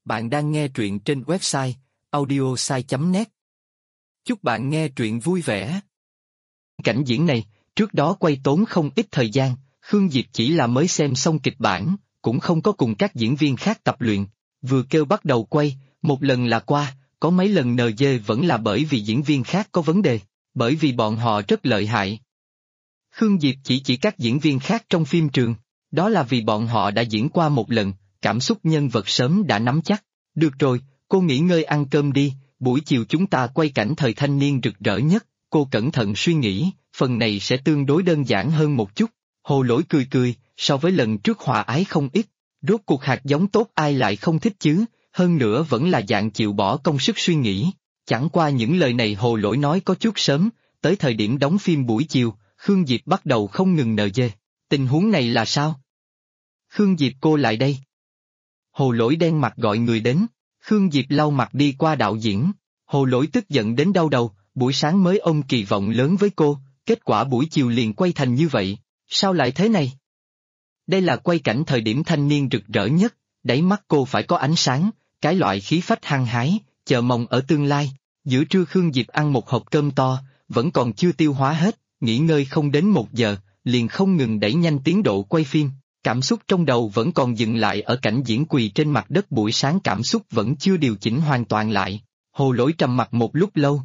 Bạn đang nghe truyện trên website audiosai.net. Chúc bạn nghe truyện vui vẻ. Cảnh diễn này, trước đó quay tốn không ít thời gian, Khương Diệp chỉ là mới xem xong kịch bản, cũng không có cùng các diễn viên khác tập luyện. Vừa kêu bắt đầu quay, một lần là qua, có mấy lần NG vẫn là bởi vì diễn viên khác có vấn đề, bởi vì bọn họ rất lợi hại. Khương Diệp chỉ các diễn viên khác trong phim trường, đó là vì bọn họ đã diễn qua một lần, cảm xúc nhân vật sớm đã nắm chắc. Được rồi, cô nghỉ ngơi ăn cơm đi, buổi chiều chúng ta quay cảnh thời thanh niên rực rỡ nhất, cô cẩn thận suy nghĩ, phần này sẽ tương đối đơn giản hơn một chút. Hồ Lỗi cười cười, so với lần trước hòa ái không ít, rốt cuộc hạt giống tốt ai lại không thích chứ, hơn nữa vẫn là dạng chịu bỏ công sức suy nghĩ. Chẳng qua những lời này Hồ Lỗi nói có chút sớm, tới thời điểm đóng phim buổi chiều, Khương Diệp bắt đầu không ngừng NG. Tình huống này là sao? Khương Diệp cô lại đây. Hồ Lỗi đen mặt gọi người đến, Khương Diệp lau mặt đi qua đạo diễn. Hồ Lỗi tức giận đến đau đầu, buổi sáng mới ôm kỳ vọng lớn với cô, kết quả buổi chiều liền quay thành như vậy, sao lại thế này? Đây là quay cảnh thời điểm thanh niên rực rỡ nhất, đáy mắt cô phải có ánh sáng, cái loại khí phách hăng hái, chờ mong ở tương lai. Giữa trưa Khương Diệp ăn một hộp cơm to, vẫn còn chưa tiêu hóa hết, nghỉ ngơi không đến 1 giờ, liền không ngừng đẩy nhanh tiến độ quay phim. Cảm xúc trong đầu vẫn còn dừng lại ở cảnh diễn quỳ trên mặt đất buổi sáng, cảm xúc vẫn chưa điều chỉnh hoàn toàn lại. Hồ Lỗi trầm mặt một lúc lâu.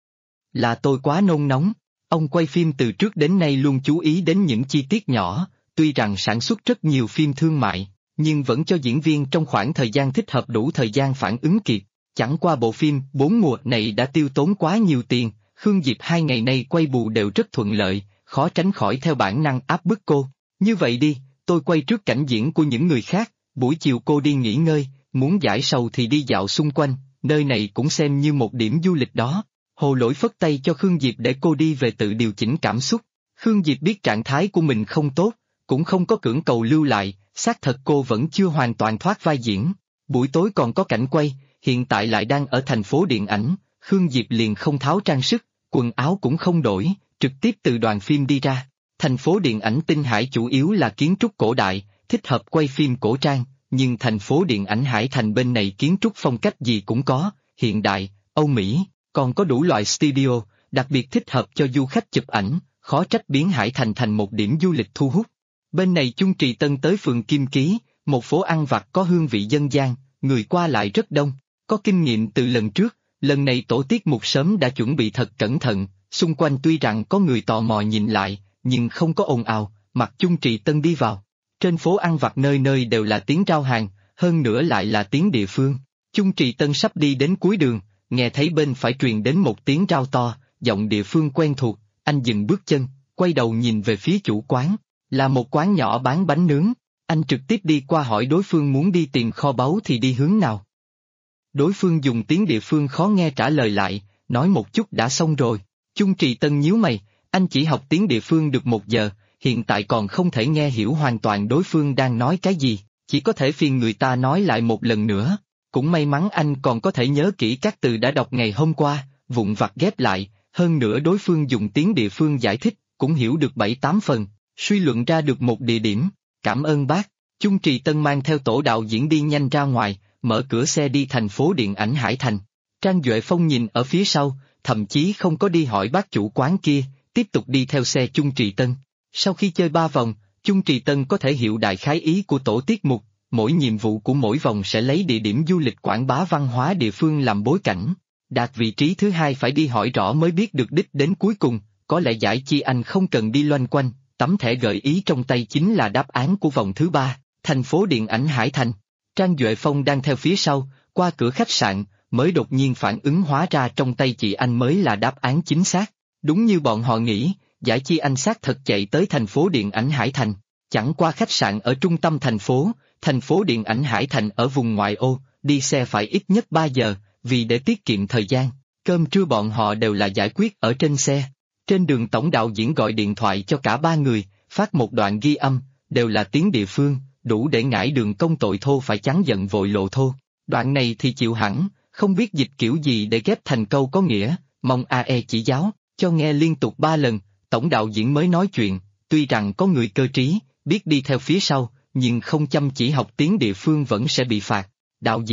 Là tôi quá nôn nóng, ông quay phim từ trước đến nay luôn chú ý đến những chi tiết nhỏ, tuy rằng sản xuất rất nhiều phim thương mại, nhưng vẫn cho diễn viên trong khoảng thời gian thích hợp đủ thời gian phản ứng kịp. Chẳng qua bộ phim 4 mùa này đã tiêu tốn quá nhiều tiền, Khương Diệp 2 ngày nay quay bù đều rất thuận lợi, khó tránh khỏi theo bản năng áp bức cô. Như vậy đi, tôi quay trước cảnh diễn của những người khác, buổi chiều cô đi nghỉ ngơi, muốn giải sầu thì đi dạo xung quanh, nơi này cũng xem như một điểm du lịch đó. Hồ Lỗi phất tay cho Khương Diệp để cô đi về tự điều chỉnh cảm xúc. Khương Diệp biết trạng thái của mình không tốt, cũng không có cưỡng cầu lưu lại, xác thật cô vẫn chưa hoàn toàn thoát vai diễn. Buổi tối còn có cảnh quay, hiện tại lại đang ở thành phố điện ảnh, Khương Diệp liền không tháo trang sức, quần áo cũng không đổi, trực tiếp từ đoàn phim đi ra. Thành phố điện ảnh Tinh Hải chủ yếu là kiến trúc cổ đại, thích hợp quay phim cổ trang, nhưng thành phố điện ảnh Hải Thành bên này kiến trúc phong cách gì cũng có, hiện đại, Âu Mỹ, còn có đủ loại studio, đặc biệt thích hợp cho du khách chụp ảnh, khó trách biến Hải Thành thành một điểm du lịch thu hút. Bên này Chung Trì Tân tới phường Kim Ký, một phố ăn vặt có hương vị dân gian, người qua lại rất đông, có kinh nghiệm từ lần trước, lần này tổ tiết mục sớm đã chuẩn bị thật cẩn thận, xung quanh tuy rằng có người tò mò nhìn lại, nhưng không có ồn ào, mặc Chung Trì Tân đi vào. Trên phố ăn vặt nơi nơi đều là tiếng rao hàng, hơn nữa lại là tiếng địa phương. Chung Trì Tân sắp đi đến cuối đường, nghe thấy bên phải truyền đến một tiếng rao to, giọng địa phương quen thuộc, anh dừng bước chân, quay đầu nhìn về phía chủ quán, là một quán nhỏ bán bánh nướng, anh trực tiếp đi qua hỏi đối phương muốn đi tìm kho báu thì đi hướng nào. Đối phương dùng tiếng địa phương khó nghe trả lời lại, nói một chút đã xong rồi. Chung Trì Tân nhíu mày, anh chỉ học tiếng địa phương được 1 giờ, hiện tại còn không thể nghe hiểu hoàn toàn đối phương đang nói cái gì, chỉ có thể phiền người ta nói lại một lần nữa. Cũng may mắn anh còn có thể nhớ kỹ các từ đã đọc ngày hôm qua, vụn vặt ghép lại, hơn nữa đối phương dùng tiếng địa phương giải thích, cũng hiểu được 7-8 phần, suy luận ra được một địa điểm. Cảm ơn bác. Chung Trì Tân mang theo tổ đạo diễn đi nhanh ra ngoài, mở cửa xe đi thành phố điện ảnh Hải Thành. Trang Duệ Phong nhìn ở phía sau, thậm chí không có đi hỏi bác chủ quán kia, tiếp tục đi theo xe Chung Trì Tân. Sau khi chơi 3 vòng, Chung Trì Tân có thể hiểu đại khái ý của tổ tiết mục, mỗi nhiệm vụ của mỗi vòng sẽ lấy địa điểm du lịch quảng bá văn hóa địa phương làm bối cảnh. Đạt vị trí thứ 2 phải đi hỏi rõ mới biết được đích đến cuối cùng, có lẽ giải chi anh không cần đi loanh quanh, tấm thẻ gợi ý trong tay chính là đáp án của vòng thứ 3, thành phố điện ảnh Hải Thành. Trang Duệ Phong đang theo phía sau, qua cửa khách sạn, mới đột nhiên phản ứng hóa ra trong tay chị anh mới là đáp án chính xác. Đúng như bọn họ nghĩ, giải chi anh xác thật chạy tới thành phố điện ảnh Hải Thành. Chẳng qua khách sạn ở trung tâm thành phố điện ảnh Hải Thành ở vùng ngoại ô, đi xe phải ít nhất 3 giờ, vì để tiết kiệm thời gian, cơm trưa bọn họ đều là giải quyết ở trên xe. Trên đường tổng đạo diễn gọi điện thoại cho cả 3 người, phát một đoạn ghi âm, đều là tiếng địa phương, đủ để ngải đường công tội thô phải chán giận vội lộ thô. Đoạn này thì chịu hẳn, không biết dịch kiểu gì để ghép thành câu có nghĩa, mong AE chỉ giáo, cho nghe liên tục 3 lần, tổng đạo diễn mới nói chuyện, tuy rằng có người cơ trí, biết đi theo phía sau, nhưng không chăm chỉ học tiếng địa phương vẫn sẽ bị phạt. Đạo diễn,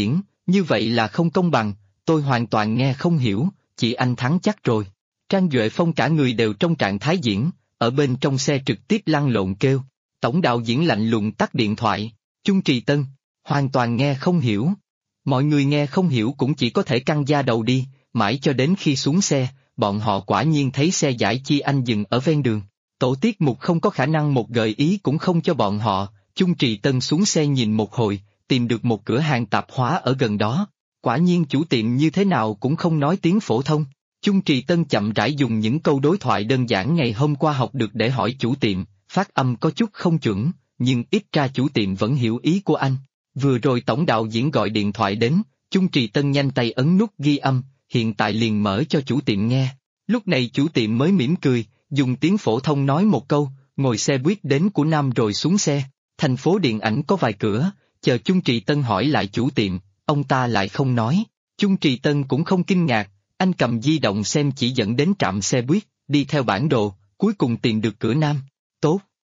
Như vậy là không công bằng, tôi hoàn toàn nghe không hiểu, chị anh thắng chắc rồi. Trang Duệ Phong cả người đều trong trạng thái diễn, ở bên trong xe trực tiếp lăn lộn kêu. Tổng đạo diễn lạnh lùng tắt điện thoại. Chung Trì Tân, hoàn toàn nghe không hiểu. Mọi người nghe không hiểu cũng chỉ có thể căng da đầu đi, mãi cho đến khi xuống xe, bọn họ quả nhiên thấy xe giải chi anh dừng ở ven đường. Tổ tiết mục không có khả năng một gợi ý cũng không cho bọn họ. Chung Trì Tân xuống xe nhìn một hồi, tìm được một cửa hàng tạp hóa ở gần đó. Quả nhiên chủ tiệm như thế nào cũng không nói tiếng phổ thông. Chung Trì Tân chậm rãi dùng những câu đối thoại đơn giản ngày hôm qua học được để hỏi chủ tiệm, phát âm có chút không chuẩn, nhưng ít ra chủ tiệm vẫn hiểu ý của anh. Vừa rồi tổng đạo diễn gọi điện thoại đến, Chung Trì Tân nhanh tay ấn nút ghi âm, hiện tại liền mở cho chủ tiệm nghe. Lúc này chủ tiệm mới mỉm cười, dùng tiếng phổ thông nói một câu, ngồi xe buýt đến của Nam rồi xuống xe. Thành phố điện ảnh có vài cửa, chờ Chung Trì Tân hỏi lại chủ tiệm, ông ta lại không nói. Chung Trì Tân cũng không kinh ngạc, anh cầm di động xem chỉ dẫn đến trạm xe buýt, đi theo bản đồ, cuối cùng tìm được cửa Nam. Tốt.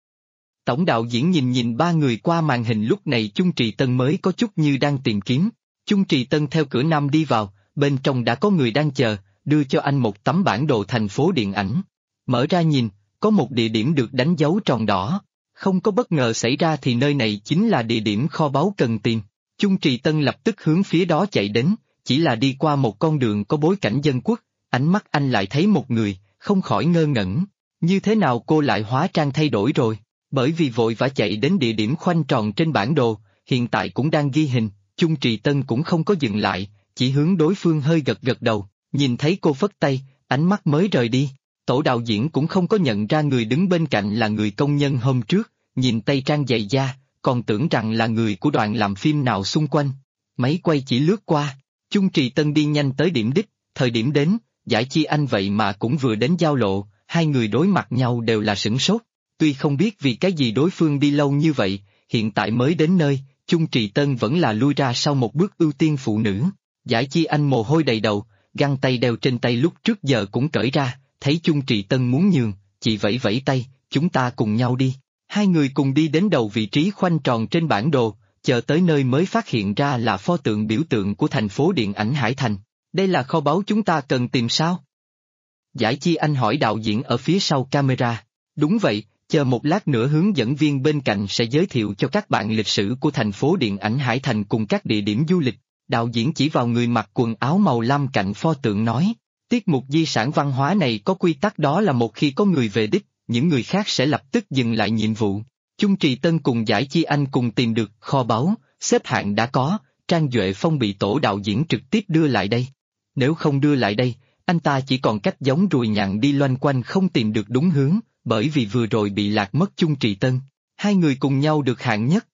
Tổng đạo diễn nhìn ba người qua màn hình, lúc này Chung Trì Tân mới có chút như đang tìm kiếm. Chung Trì Tân theo cửa Nam đi vào, bên trong đã có người đang chờ, đưa cho anh một tấm bản đồ thành phố điện ảnh. Mở ra nhìn, có một địa điểm được đánh dấu tròn đỏ. Không có bất ngờ xảy ra thì nơi này chính là địa điểm kho báu cần tìm. Chung Trì Tân lập tức hướng phía đó chạy đến, chỉ là đi qua một con đường có bối cảnh dân quốc, ánh mắt anh lại thấy một người, không khỏi ngơ ngẩn. Như thế nào cô lại hóa trang thay đổi rồi? Bởi vì vội vã chạy đến địa điểm khoanh tròn trên bản đồ, hiện tại cũng đang ghi hình, Chung Trì Tân cũng không có dừng lại, chỉ hướng đối phương hơi gật gật đầu, nhìn thấy cô phất tay, ánh mắt mới rời đi. Tổ đạo diễn cũng không có nhận ra người đứng bên cạnh là người công nhân hôm trước, nhìn tay trang giày da, còn tưởng rằng là người của đoàn làm phim nào xung quanh. Máy quay chỉ lướt qua, Chung Trì Tân đi nhanh tới điểm đích, thời điểm đến, giải chi anh vậy mà cũng vừa đến giao lộ, hai người đối mặt nhau đều là sửng sốt. Tuy không biết vì cái gì đối phương đi lâu như vậy, hiện tại mới đến nơi, Chung Trì Tân vẫn là lui ra sau một bước ưu tiên phụ nữ. Giải chi anh mồ hôi đầy đầu, găng tay đeo trên tay lúc trước giờ cũng cởi ra, thấy Chung Trì Tân muốn nhường, chị vẫy vẫy tay, chúng ta cùng nhau đi. Hai người cùng đi đến đầu vị trí khoanh tròn trên bản đồ, chờ tới nơi mới phát hiện ra là pho tượng biểu tượng của thành phố điện ảnh Hải Thành. Đây là kho báu chúng ta cần tìm sao? Giải chi anh hỏi đạo diễn ở phía sau camera. Đúng vậy, chờ một lát nữa hướng dẫn viên bên cạnh sẽ giới thiệu cho các bạn lịch sử của thành phố điện ảnh Hải Thành cùng các địa điểm du lịch. Đạo diễn chỉ vào người mặc quần áo màu lam cạnh pho tượng nói, tiết mục di sản văn hóa này có quy tắc, đó là một khi có người về đích, những người khác sẽ lập tức dừng lại nhiệm vụ. Chung Trì Tân cùng Giải Chi Anh cùng tìm được kho báu, xếp hạng đã có, Trang Duệ Phong bị tổ đạo diễn trực tiếp đưa lại đây. Nếu không đưa lại đây, anh ta chỉ còn cách giống ruồi nhặng đi loanh quanh không tìm được đúng hướng, bởi vì vừa rồi bị lạc mất Chung Trì Tân. Hai người cùng nhau được hạng nhất.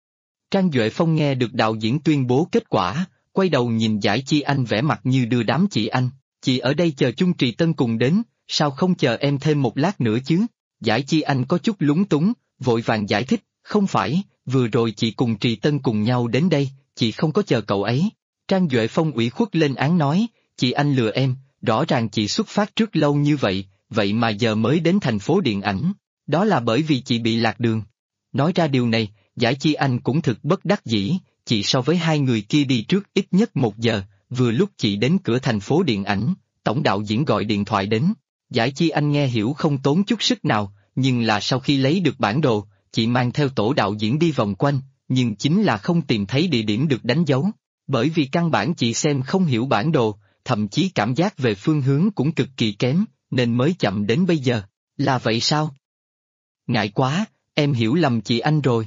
Trang Duệ Phong nghe được đạo diễn tuyên bố kết quả, quay đầu nhìn Giải Chi Anh vẻ mặt như đưa đám chị anh, chị ở đây chờ Chung Trì Tân cùng đến, sao không chờ em thêm một lát nữa chứ? Giải Chi Anh có chút lúng túng, vội vàng giải thích, không phải, vừa rồi chị cùng Trì Tân cùng nhau đến đây, chị không có chờ cậu ấy. Trang Duệ Phong ủy khuất lên án nói, chị anh lừa em, rõ ràng chị xuất phát trước lâu như vậy, vậy mà giờ mới đến thành phố điện ảnh, đó là bởi vì chị bị lạc đường. Nói ra điều này, Giải Chi Anh cũng thực bất đắc dĩ, chị so với hai người kia đi trước ít nhất 1 giờ, vừa lúc chị đến cửa thành phố điện ảnh, tổng đạo diễn gọi điện thoại đến. Giải Chi Anh nghe hiểu không tốn chút sức nào, nhưng là sau khi lấy được bản đồ, chị mang theo tổ đạo diễn đi vòng quanh, nhưng chính là không tìm thấy địa điểm được đánh dấu, bởi vì căn bản chị xem không hiểu bản đồ, thậm chí cảm giác về phương hướng cũng cực kỳ kém, nên mới chậm đến bây giờ. Là vậy sao? Ngại quá, em hiểu lầm chị anh rồi.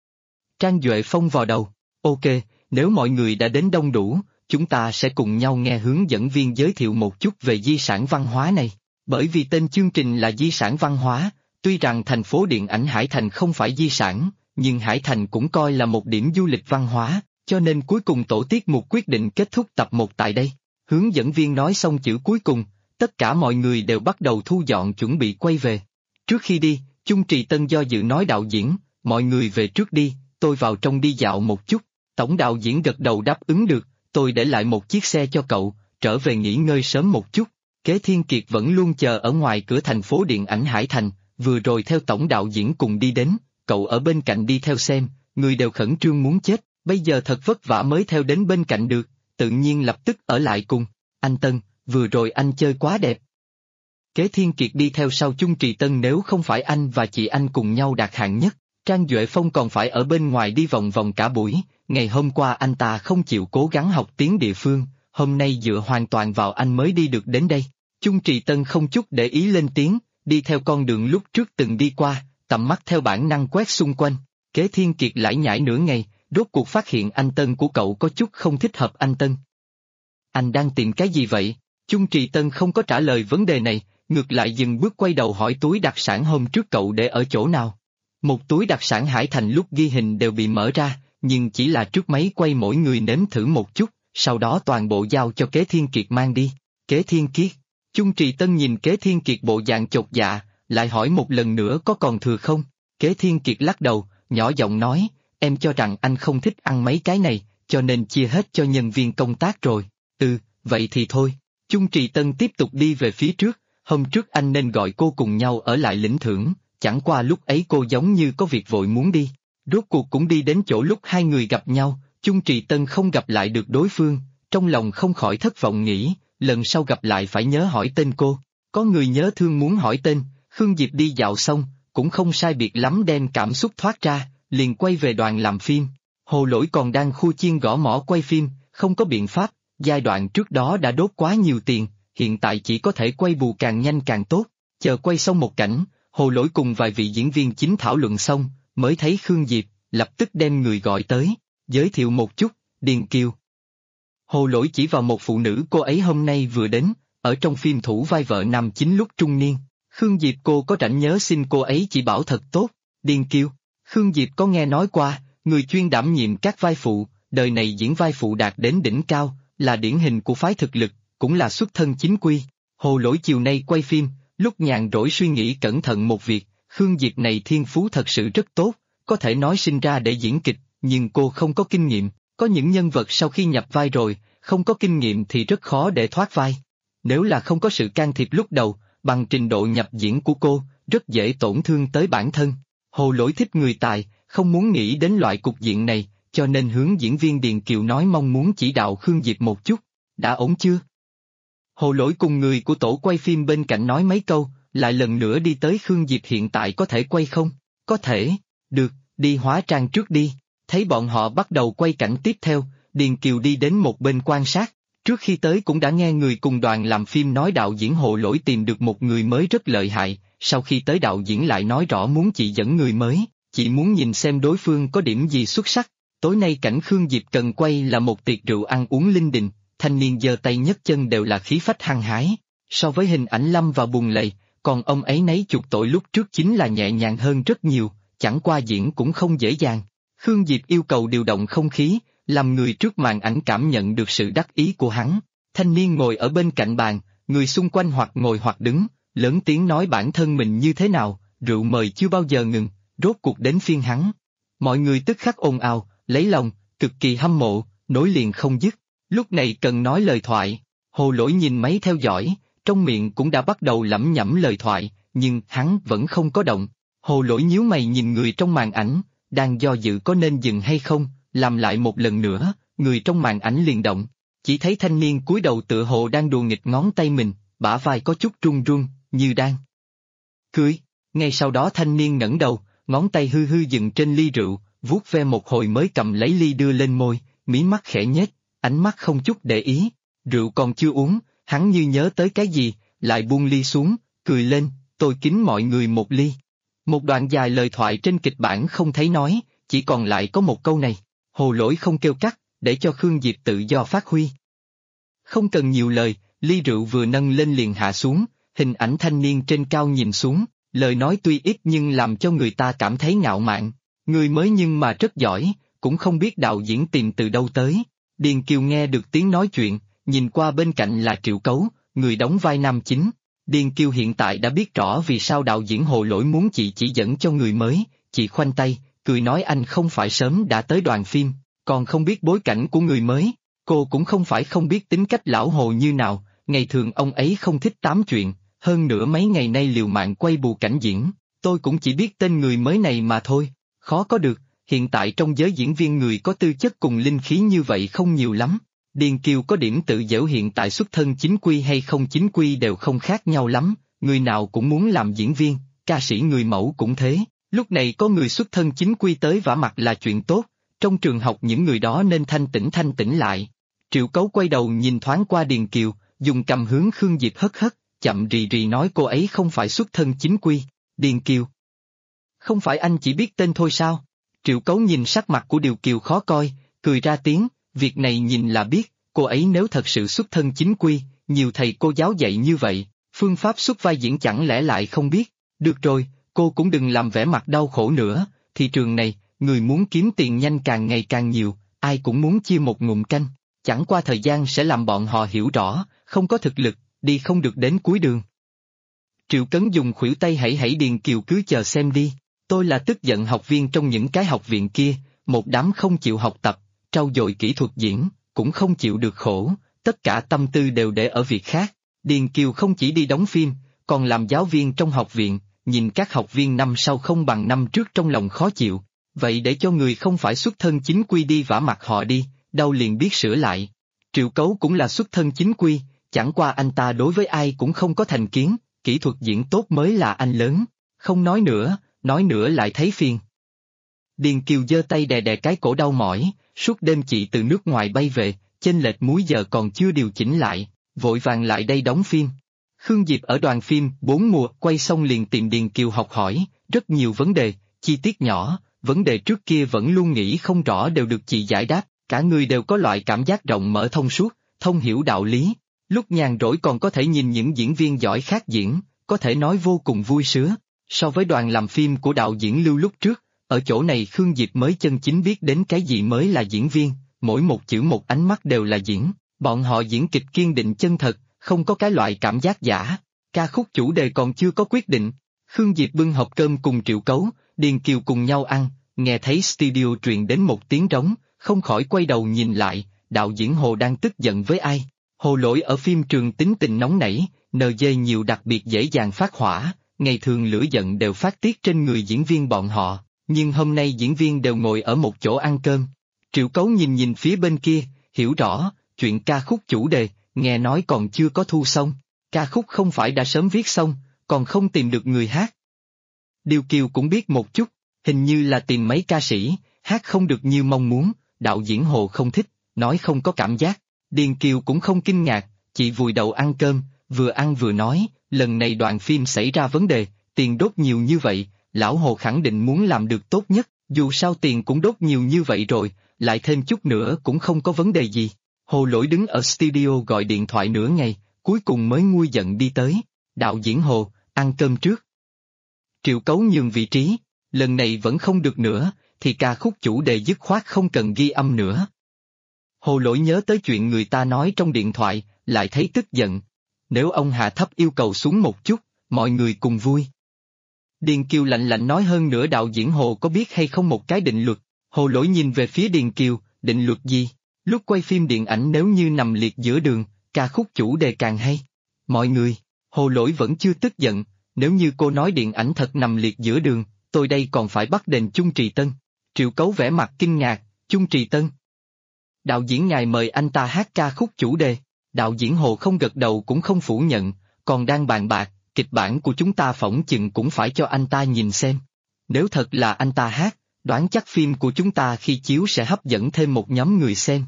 Trang Duệ Phong vào đầu, ok, nếu mọi người đã đến đông đủ, chúng ta sẽ cùng nhau nghe hướng dẫn viên giới thiệu một chút về di sản văn hóa này. Bởi vì tên chương trình là di sản văn hóa, tuy rằng thành phố điện ảnh Hải Thành không phải di sản, nhưng Hải Thành cũng coi là một điểm du lịch văn hóa, cho nên cuối cùng tổ tiết mục quyết định kết thúc tập 1 tại đây. Hướng dẫn viên nói xong chữ cuối cùng, tất cả mọi người đều bắt đầu thu dọn chuẩn bị quay về. Trước khi đi, Chung Trì Tân do dự nói đạo diễn, mọi người về trước đi, tôi vào trong đi dạo một chút. Tổng đạo diễn gật đầu đáp ứng được, tôi để lại một chiếc xe cho cậu, trở về nghỉ ngơi sớm một chút. Kế Thiên Kiệt vẫn luôn chờ ở ngoài cửa thành phố điện ảnh Hải Thành, vừa rồi theo tổng đạo diễn cùng đi đến, cậu ở bên cạnh đi theo xem, người đều khẩn trương muốn chết, bây giờ thật vất vả mới theo đến bên cạnh được, tự nhiên lập tức ở lại cùng. Anh Tân, vừa rồi anh chơi quá đẹp. Kế Thiên Kiệt đi theo sau Chung Trì Tân, nếu không phải anh và chị anh cùng nhau đạt hạng nhất, Trang Duệ Phong còn phải ở bên ngoài đi vòng vòng cả buổi. Ngày hôm qua anh ta không chịu cố gắng học tiếng địa phương, hôm nay dựa hoàn toàn vào anh mới đi được đến đây. Chung Trì Tân không chút để ý lên tiếng, đi theo con đường lúc trước từng đi qua, tầm mắt theo bản năng quét xung quanh. Kế Thiên Kiệt lải nhải nửa ngày, rốt cuộc phát hiện anh Tân của cậu có chút không thích hợp. Anh Tân, anh đang tìm cái gì vậy? Chung Trì Tân không có trả lời vấn đề này, ngược lại dừng bước quay đầu hỏi túi đặc sản hôm trước cậu để ở chỗ nào. Một túi đặc sản Hải Thành lúc ghi hình đều bị mở ra, nhưng chỉ là trước máy quay mỗi người nếm thử một chút, sau đó toàn bộ giao cho Kế Thiên Kiệt mang đi. Kế Thiên Kiệt. Chung Trì Tân nhìn Kế Thiên Kiệt bộ dạng chột dạ, lại hỏi một lần nữa có còn thừa không? Kế Thiên Kiệt lắc đầu, nhỏ giọng nói, em cho rằng anh không thích ăn mấy cái này, cho nên chia hết cho nhân viên công tác rồi. Vậy thì thôi. Chung Trì Tân tiếp tục đi về phía trước, hôm trước anh nên gọi cô cùng nhau ở lại lĩnh thưởng, chẳng qua lúc ấy cô giống như có việc vội muốn đi. Rốt cuộc cũng đi đến chỗ lúc hai người gặp nhau, Chung Trì Tân không gặp lại được đối phương, trong lòng không khỏi thất vọng nghĩ, lần sau gặp lại phải nhớ hỏi tên cô. Có người nhớ thương muốn hỏi tên, Khương Diệp đi dạo xong, cũng không sai biệt lắm đem cảm xúc thoát ra, liền quay về đoàn làm phim. Hồ Lỗi còn đang khu chiên gõ mõ quay phim, không có biện pháp, giai đoạn trước đó đã đốt quá nhiều tiền, hiện tại chỉ có thể quay bù càng nhanh càng tốt. Chờ quay xong một cảnh, Hồ Lỗi cùng vài vị diễn viên chính thảo luận xong, mới thấy Khương Diệp, lập tức đem người gọi tới, giới thiệu một chút, Điền Kiều. Hồ Lỗi chỉ vào một phụ nữ cô ấy hôm nay vừa đến, ở trong phim thủ vai vợ nam chính lúc trung niên. Khương Diệp cô có rảnh nhớ xin cô ấy chỉ bảo thật tốt. Điền Kiều, Khương Diệp có nghe nói qua, người chuyên đảm nhiệm các vai phụ, đời này diễn vai phụ đạt đến đỉnh cao, là điển hình của phái thực lực, cũng là xuất thân chính quy. Hồ Lỗi chiều nay quay phim, lúc nhàn rỗi suy nghĩ cẩn thận một việc, Khương Diệp này thiên phú thật sự rất tốt, có thể nói sinh ra để diễn kịch, nhưng cô không có kinh nghiệm, có những nhân vật sau khi nhập vai rồi, không có kinh nghiệm thì rất khó để thoát vai. Nếu là không có sự can thiệp lúc đầu, bằng trình độ nhập diễn của cô, rất dễ tổn thương tới bản thân. Hồ Lỗi thích người tài, không muốn nghĩ đến loại cục diện này, cho nên hướng diễn viên Điền Kiều nói mong muốn chỉ đạo Khương Diệp một chút. Đã ổn chưa? Hồ Lỗi cùng người của tổ quay phim bên cạnh nói mấy câu, lại lần nữa đi tới Khương Diệp hiện tại có thể quay không? Có thể. Được, đi hóa trang trước đi. Thấy bọn họ bắt đầu quay cảnh tiếp theo, Điền Kiều đi đến một bên quan sát. Trước khi tới cũng đã nghe người cùng đoàn làm phim nói đạo diễn Hồ Lỗi tìm được một người mới rất lợi hại, sau khi tới đạo diễn lại nói rõ muốn chị dẫn người mới, chị muốn nhìn xem đối phương có điểm gì xuất sắc. Tối nay cảnh Khương Diệp cần quay là một tiệc rượu ăn uống linh đình, thanh niên giơ tay nhấc chân đều là khí phách hăng hái. So với hình ảnh lâm vào buồn lầy, còn ông ấy nấy chuộc tội lúc trước chính là nhẹ nhàng hơn rất nhiều, chẳng qua diễn cũng không dễ dàng. Khương Diệp yêu cầu điều động không khí, làm người trước màn ảnh cảm nhận được sự đắc ý của hắn. Thanh niên ngồi ở bên cạnh bàn, người xung quanh hoặc ngồi hoặc đứng, lớn tiếng nói bản thân mình như thế nào, rượu mời chưa bao giờ ngừng, rốt cuộc đến phiên hắn. Mọi người tức khắc ồn ào, lấy lòng, cực kỳ hâm mộ, nối liền không dứt. Lúc này cần nói lời thoại, Hồ Lỗi nhìn máy theo dõi, trong miệng cũng đã bắt đầu lẩm nhẩm lời thoại, nhưng hắn vẫn không có động. Hồ Lỗi nhíu mày nhìn người trong màn ảnh, đang do dự có nên dừng hay không, làm lại một lần nữa, người trong màn ảnh liền động. Chỉ thấy thanh niên cúi đầu tựa hồ đang đùa nghịch ngón tay mình, bả vai có chút run run, như đang cười. Ngay sau đó thanh niên ngẩng đầu, ngón tay hư hư dừng trên ly rượu, vuốt ve một hồi mới cầm lấy ly đưa lên môi, mí mắt khẽ nhếch, ánh mắt không chút để ý. Rượu còn chưa uống, hắn như nhớ tới cái gì, lại buông ly xuống, cười lên, tôi kính mọi người một ly. Một đoạn dài lời thoại trên kịch bản không thấy nói, chỉ còn lại có một câu này. Hồ Lỗi không kêu cắt, để cho Khương Diệp tự do phát huy. Không cần nhiều lời, ly rượu vừa nâng lên liền hạ xuống, hình ảnh thanh niên trên cao nhìn xuống, lời nói tuy ít nhưng làm cho người ta cảm thấy ngạo mạn. Người mới nhưng mà rất giỏi, cũng không biết đạo diễn tìm từ đâu tới. Điền Kiều nghe được tiếng nói chuyện, nhìn qua bên cạnh là Triệu Cấu, người đóng vai nam chính. Điền Kiều hiện tại đã biết rõ vì sao đạo diễn Hồ Lỗi muốn chị chỉ dẫn cho người mới, chị khoanh tay, cười nói anh không phải sớm đã tới đoàn phim, còn không biết bối cảnh của người mới. Cô cũng không phải không biết tính cách lão Hồ như nào, ngày thường ông ấy không thích tám chuyện, hơn nữa mấy ngày nay liều mạng quay bù cảnh diễn, tôi cũng chỉ biết tên người mới này mà thôi. Khó có được, hiện tại trong giới diễn viên người có tư chất cùng linh khí như vậy không nhiều lắm. Điền Kiều có điểm tự giễu hiện tại xuất thân chính quy hay không chính quy đều không khác nhau lắm, người nào cũng muốn làm diễn viên, ca sĩ người mẫu cũng thế, lúc này có người xuất thân chính quy tới vả mặt là chuyện tốt, trong trường học những người đó nên thanh tĩnh lại. Triệu Cấu quay đầu nhìn thoáng qua Điền Kiều, dùng cầm hướng Khương Diệp hất hất, chậm rì rì nói cô ấy không phải xuất thân chính quy. Điền Kiều, không phải anh chỉ biết tên thôi sao? Triệu Cấu nhìn sắc mặt của Điền Kiều khó coi, cười ra tiếng, việc này nhìn là biết, cô ấy nếu thật sự xuất thân chính quy, nhiều thầy cô giáo dạy như vậy, phương pháp xuất vai diễn chẳng lẽ lại không biết. Được rồi, cô cũng đừng làm vẻ mặt đau khổ nữa, thị trường này, người muốn kiếm tiền nhanh càng ngày càng nhiều, ai cũng muốn chia một ngụm canh, chẳng qua thời gian sẽ làm bọn họ hiểu rõ, không có thực lực, đi không được đến cuối đường. Triệu Cấn dùng khuỷu tay hãy Điền Kiều cứ chờ xem đi, tôi là tức giận học viên trong những cái học viện kia, một đám không chịu học tập, trau dồi kỹ thuật diễn, cũng không chịu được khổ, tất cả tâm tư đều để ở việc khác. Điền Kiều không chỉ đi đóng phim, còn làm giáo viên trong học viện, nhìn các học viên năm sau không bằng năm trước trong lòng khó chịu, vậy để cho người không phải xuất thân chính quy đi vả mặt họ đi, đâu liền biết sửa lại. Triệu Cấu cũng là xuất thân chính quy, chẳng qua anh ta đối với ai cũng không có thành kiến, kỹ thuật diễn tốt mới là anh lớn, không nói nữa lại thấy phiền. Điền Kiều giơ tay đè đè cái cổ đau mỏi, suốt đêm chị từ nước ngoài bay về, chênh lệch múi giờ còn chưa điều chỉnh lại, vội vàng lại đây đóng phim. Khương Diệp ở đoàn phim 4 mùa quay xong liền tìm Điền Kiều học hỏi, rất nhiều vấn đề, chi tiết nhỏ, vấn đề trước kia vẫn luôn nghĩ không rõ đều được chị giải đáp, cả người đều có loại cảm giác rộng mở thông suốt, thông hiểu đạo lý. Lúc nhàn rỗi còn có thể nhìn những diễn viên giỏi khác diễn, có thể nói vô cùng vui sướng. So với đoàn làm phim của đạo diễn Lưu lúc trước, ở chỗ này Khương Diệp mới chân chính biết đến cái gì mới là diễn viên, mỗi một chữ một ánh mắt đều là diễn, bọn họ diễn kịch kiên định chân thật, không có cái loại cảm giác giả. Ca khúc chủ đề còn chưa có quyết định, Khương Diệp bưng hộp cơm cùng Triệu Cấu, Điền Kiều cùng nhau ăn, nghe thấy studio truyền đến một tiếng trống, không khỏi quay đầu nhìn lại, đạo diễn Hồ đang tức giận với ai. Hồ Lỗi ở phim trường tính tình nóng nảy, NG nhiều đặc biệt dễ dàng phát hỏa, ngày thường lửa giận đều phát tiết trên người diễn viên bọn họ, nhưng hôm nay diễn viên đều ngồi ở một chỗ ăn cơm. Triệu Cấu nhìn phía bên kia, hiểu rõ, chuyện ca khúc chủ đề, nghe nói còn chưa có thu xong, ca khúc không phải đã sớm viết xong, còn không tìm được người hát. Điền Kiều cũng biết một chút, hình như là tìm mấy ca sĩ, hát không được như mong muốn, đạo diễn Hồ không thích, nói không có cảm giác. Điền Kiều cũng không kinh ngạc, chị vùi đầu ăn cơm, vừa ăn vừa nói, lần này đoạn phim xảy ra vấn đề, tiền đốt nhiều như vậy, lão Hồ khẳng định muốn làm được tốt nhất, dù sao tiền cũng đốt nhiều như vậy rồi, lại thêm chút nữa cũng không có vấn đề gì. Hồ Lỗi đứng ở studio gọi điện thoại nửa ngày, cuối cùng mới nguôi giận đi tới, đạo diễn Hồ, ăn cơm trước. Triệu Cấu nhường vị trí, lần này vẫn không được nữa, thì ca khúc chủ đề dứt khoát không cần ghi âm nữa. Hồ Lỗi nhớ tới chuyện người ta nói trong điện thoại, lại thấy tức giận. Nếu ông hạ thấp yêu cầu xuống một chút, mọi người cùng vui. Điền Kiều lạnh lạnh nói hơn nữa đạo diễn Hồ có biết hay không một cái định luật. Hồ Lỗi nhìn về phía Điền Kiều, định luật gì? Lúc quay phim điện ảnh nếu như nằm liệt giữa đường, ca khúc chủ đề càng hay. Mọi người, Hồ Lỗi vẫn chưa tức giận, nếu như cô nói điện ảnh thật nằm liệt giữa đường, tôi đây còn phải bắt đền Chung Trì Tân. Triệu Cấu vẻ mặt kinh ngạc, Chung Trì Tân. Đạo diễn ngài mời anh ta hát ca khúc chủ đề, đạo diễn Hồ không gật đầu cũng không phủ nhận, còn đang bàn bạc, kịch bản của chúng ta phỏng chừng cũng phải cho anh ta nhìn xem. Nếu thật là anh ta hát, đoán chắc phim của chúng ta khi chiếu sẽ hấp dẫn thêm một nhóm người xem.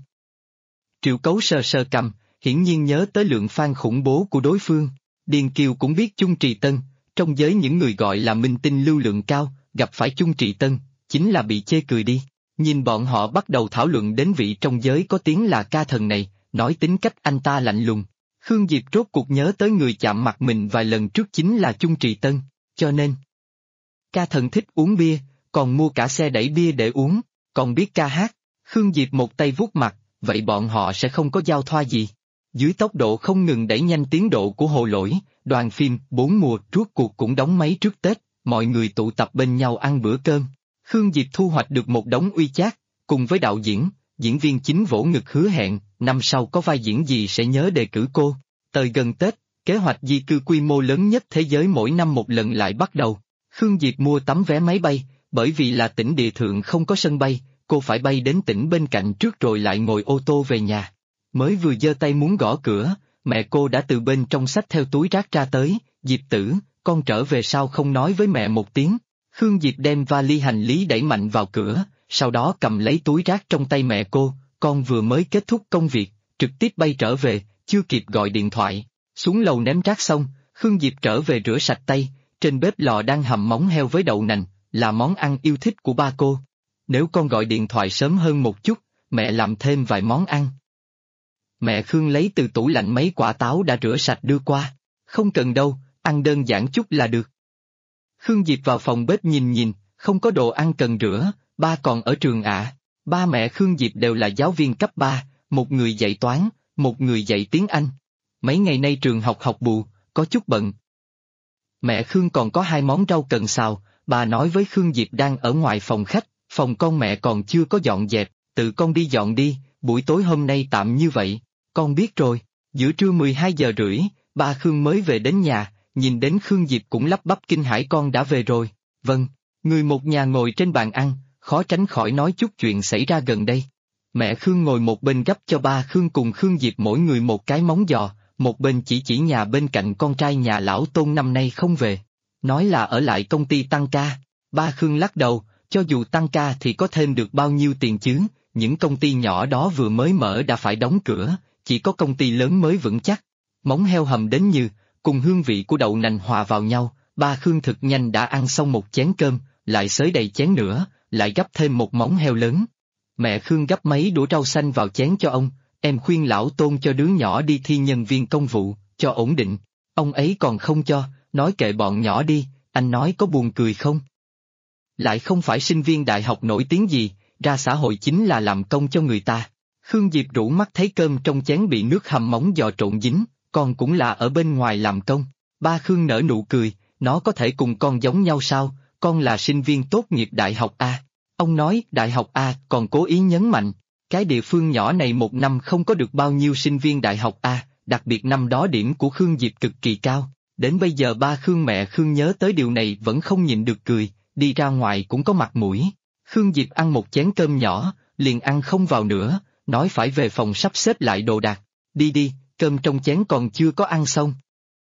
Triệu Cấu sờ cầm, hiển nhiên nhớ tới lượng fan khủng bố của đối phương. Điền Kiều cũng biết Chung Trì Tân, trong giới những người gọi là minh tinh lưu lượng cao, gặp phải Chung Trì Tân, chính là bị chê cười đi. Nhìn bọn họ bắt đầu thảo luận đến vị trong giới có tiếng là ca thần này, nói tính cách anh ta lạnh lùng. Khương Diệp rốt cuộc nhớ tới người chạm mặt mình vài lần trước chính là Chung Trì Tân, cho nên ca thần thích uống bia, còn mua cả xe đẩy bia để uống, còn biết ca hát. Khương Diệp một tay vuốt mặt, vậy bọn họ sẽ không có giao thoa gì. Dưới tốc độ không ngừng đẩy nhanh tiến độ của Hồ Lỗi, đoàn phim 4 mùa rốt cuộc cũng đóng máy trước Tết, mọi người tụ tập bên nhau ăn bữa cơm. Khương Diệp thu hoạch được một đống uy chát, cùng với đạo diễn, diễn viên chính vỗ ngực hứa hẹn, năm sau có vai diễn gì sẽ nhớ đề cử cô. Tới gần Tết, kế hoạch di cư quy mô lớn nhất thế giới mỗi năm một lần lại bắt đầu. Khương Diệp mua tấm vé máy bay, Bởi vì là tỉnh địa thượng không có sân bay, cô phải bay đến tỉnh bên cạnh trước rồi lại ngồi ô tô về nhà. Mới vừa giơ tay muốn gõ cửa, mẹ cô đã từ bên trong xách theo túi rác ra tới, Diệp tử, con trở về sao không nói với mẹ một tiếng. Khương Diệp đem vali hành lý đẩy mạnh vào cửa, sau đó cầm lấy túi rác trong tay mẹ cô, con vừa mới kết thúc công việc, trực tiếp bay trở về, chưa kịp gọi điện thoại. Xuống lầu ném rác xong, Khương Diệp trở về rửa sạch tay, trên bếp lò đang hầm móng heo với đậu nành, là món ăn yêu thích của ba cô. Nếu con gọi điện thoại sớm hơn một chút, mẹ làm thêm vài món ăn. Mẹ Khương lấy từ tủ lạnh mấy quả táo đã rửa sạch đưa qua. Không cần đâu, ăn đơn giản chút là được. Khương Diệp vào phòng bếp nhìn, không có đồ ăn cần rửa, ba còn ở trường ạ. Ba mẹ Khương Diệp đều là giáo viên cấp 3, một người dạy toán, một người dạy tiếng Anh. Mấy ngày nay trường học bù, có chút bận. Mẹ Khương còn có 2 món rau cần xào, bà nói với Khương Diệp đang ở ngoài phòng khách, phòng con mẹ còn chưa có dọn dẹp, tự con đi dọn đi, buổi tối hôm nay tạm như vậy. Con biết rồi. Giữa trưa 12 giờ rưỡi, ba Khương mới về đến nhà, nhìn đến Khương Diệp cũng lắp bắp kinh hãi con đã về rồi. Vâng, người một nhà ngồi trên bàn ăn, khó tránh khỏi nói chút chuyện xảy ra gần đây. Mẹ Khương ngồi một bên gấp cho ba Khương cùng Khương Diệp mỗi người một cái móng giò, một bên chỉ nhà bên cạnh con trai nhà lão Tôn năm nay không về. Nói là ở lại công ty tăng ca. Ba Khương lắc đầu, cho dù tăng ca thì có thêm được bao nhiêu tiền chứ, những công ty nhỏ đó vừa mới mở đã phải đóng cửa, chỉ có công ty lớn mới vững chắc. Móng heo hầm đến như, cùng hương vị của đậu nành hòa vào nhau, ba Khương thực nhanh đã ăn xong một chén cơm, lại xới đầy chén nữa, lại gấp thêm một móng heo lớn. Mẹ Khương gấp mấy đũa rau xanh vào chén cho ông, em khuyên lão Tôn cho đứa nhỏ đi thi nhân viên công vụ, cho ổn định. Ông ấy còn không cho, nói kệ bọn nhỏ đi, anh nói có buồn cười không? Lại không phải sinh viên đại học nổi tiếng gì, ra xã hội chính là làm công cho người ta. Khương Diệp rũ mắt thấy cơm trong chén bị nước hầm móng giò trộn dính, con cũng là ở bên ngoài làm công. Ba Khương nở nụ cười, nó có thể cùng con giống nhau sao, con là sinh viên tốt nghiệp đại học A. Ông nói đại học A còn cố ý nhấn mạnh, cái địa phương nhỏ này một năm không có được bao nhiêu sinh viên đại học A, đặc biệt năm đó điểm của Khương Diệp cực kỳ cao. Đến bây giờ ba Khương mẹ Khương nhớ tới điều này vẫn không nhịn được cười, đi ra ngoài cũng có mặt mũi. Khương Diệp ăn một chén cơm nhỏ, liền ăn không vào nữa, nói phải về phòng sắp xếp lại đồ đạc. Đi, cơm trong chén còn chưa có ăn xong.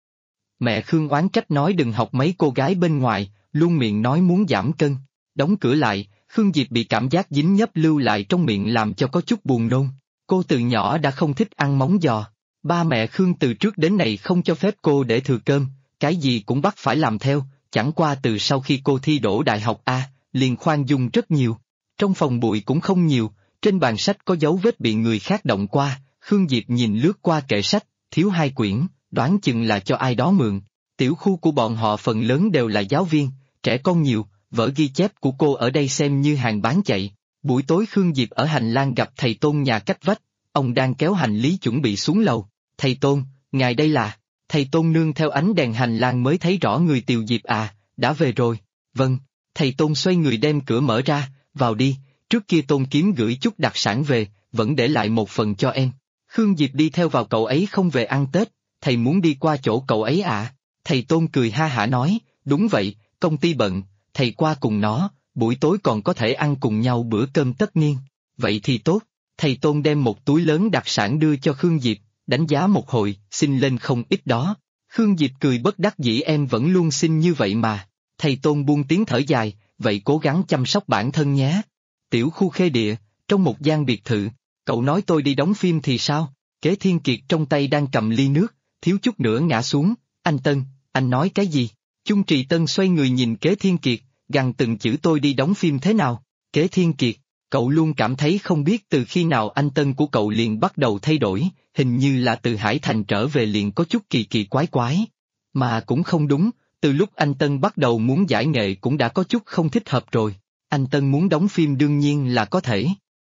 Mẹ Khương oán trách nói đừng học mấy cô gái bên ngoài, luôn miệng nói muốn giảm cân. Đóng cửa lại, Khương Diệp bị cảm giác dính nhấp lưu lại trong miệng làm cho có chút buồn nôn. Cô từ nhỏ đã không thích ăn móng giò. Ba mẹ Khương từ trước đến nay không cho phép cô để thừa cơm, cái gì cũng bắt phải làm theo, chẳng qua từ sau khi cô thi đỗ đại học A, liền khoan dung rất nhiều. Trong phòng bụi cũng không nhiều, trên bàn sách có dấu vết bị người khác động qua, Khương Diệp nhìn lướt qua kệ sách, thiếu 2 quyển, đoán chừng là cho ai đó mượn. Tiểu khu của bọn họ phần lớn đều là giáo viên, trẻ con nhiều, vở ghi chép của cô ở đây xem như hàng bán chạy. Buổi tối Khương Diệp ở hành lang gặp thầy Tôn nhà cách vách, ông đang kéo hành lý chuẩn bị xuống lầu. Thầy Tôn, ngài đây là... Thầy Tôn nương theo ánh đèn hành lang mới thấy rõ người Tiều Diệp à, đã về rồi. Vâng, thầy Tôn xoay người đem cửa mở ra, vào đi, trước kia Tôn kiếm gửi chút đặc sản về, vẫn để lại một phần cho em. Khương Diệp đi theo vào cậu ấy không về ăn Tết, thầy muốn đi qua chỗ cậu ấy à? Thầy Tôn cười ha hả nói, đúng vậy, công ty bận, thầy qua cùng nó, buổi tối còn có thể ăn cùng nhau bữa cơm tất niên. Vậy thì tốt, thầy Tôn đem một túi lớn đặc sản đưa cho Khương Diệp, đánh giá một hồi, xin lên không ít đó. Khương Diệp cười bất đắc dĩ em vẫn luôn xin như vậy mà. Thầy Tôn buông tiếng thở dài, vậy cố gắng chăm sóc bản thân nhé. Tiểu khu Khê Địa, trong một gian biệt thự, cậu nói tôi đi đóng phim thì sao? Kế Thiên Kiệt trong tay đang cầm ly nước, thiếu chút nữa ngã xuống. Anh Tân, anh nói cái gì? Chung Trì Tân xoay người nhìn Kế Thiên Kiệt, gằn từng chữ tôi đi đóng phim thế nào? Kế Thiên Kiệt, cậu luôn cảm thấy không biết từ khi nào anh Tân của cậu liền bắt đầu thay đổi, hình như là từ Hải Thành trở về liền có chút kỳ quái. Mà cũng không đúng, từ lúc anh Tân bắt đầu muốn giải nghệ cũng đã có chút không thích hợp rồi. Anh Tân muốn đóng phim đương nhiên là có thể.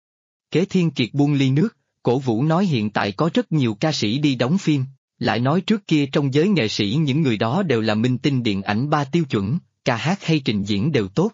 Kế Thiên Kiệt buông ly nước, cổ vũ nói hiện tại có rất nhiều ca sĩ đi đóng phim, lại nói trước kia trong giới nghệ sĩ những người đó đều là minh tinh điện ảnh 3 tiêu chuẩn, ca hát hay trình diễn đều tốt.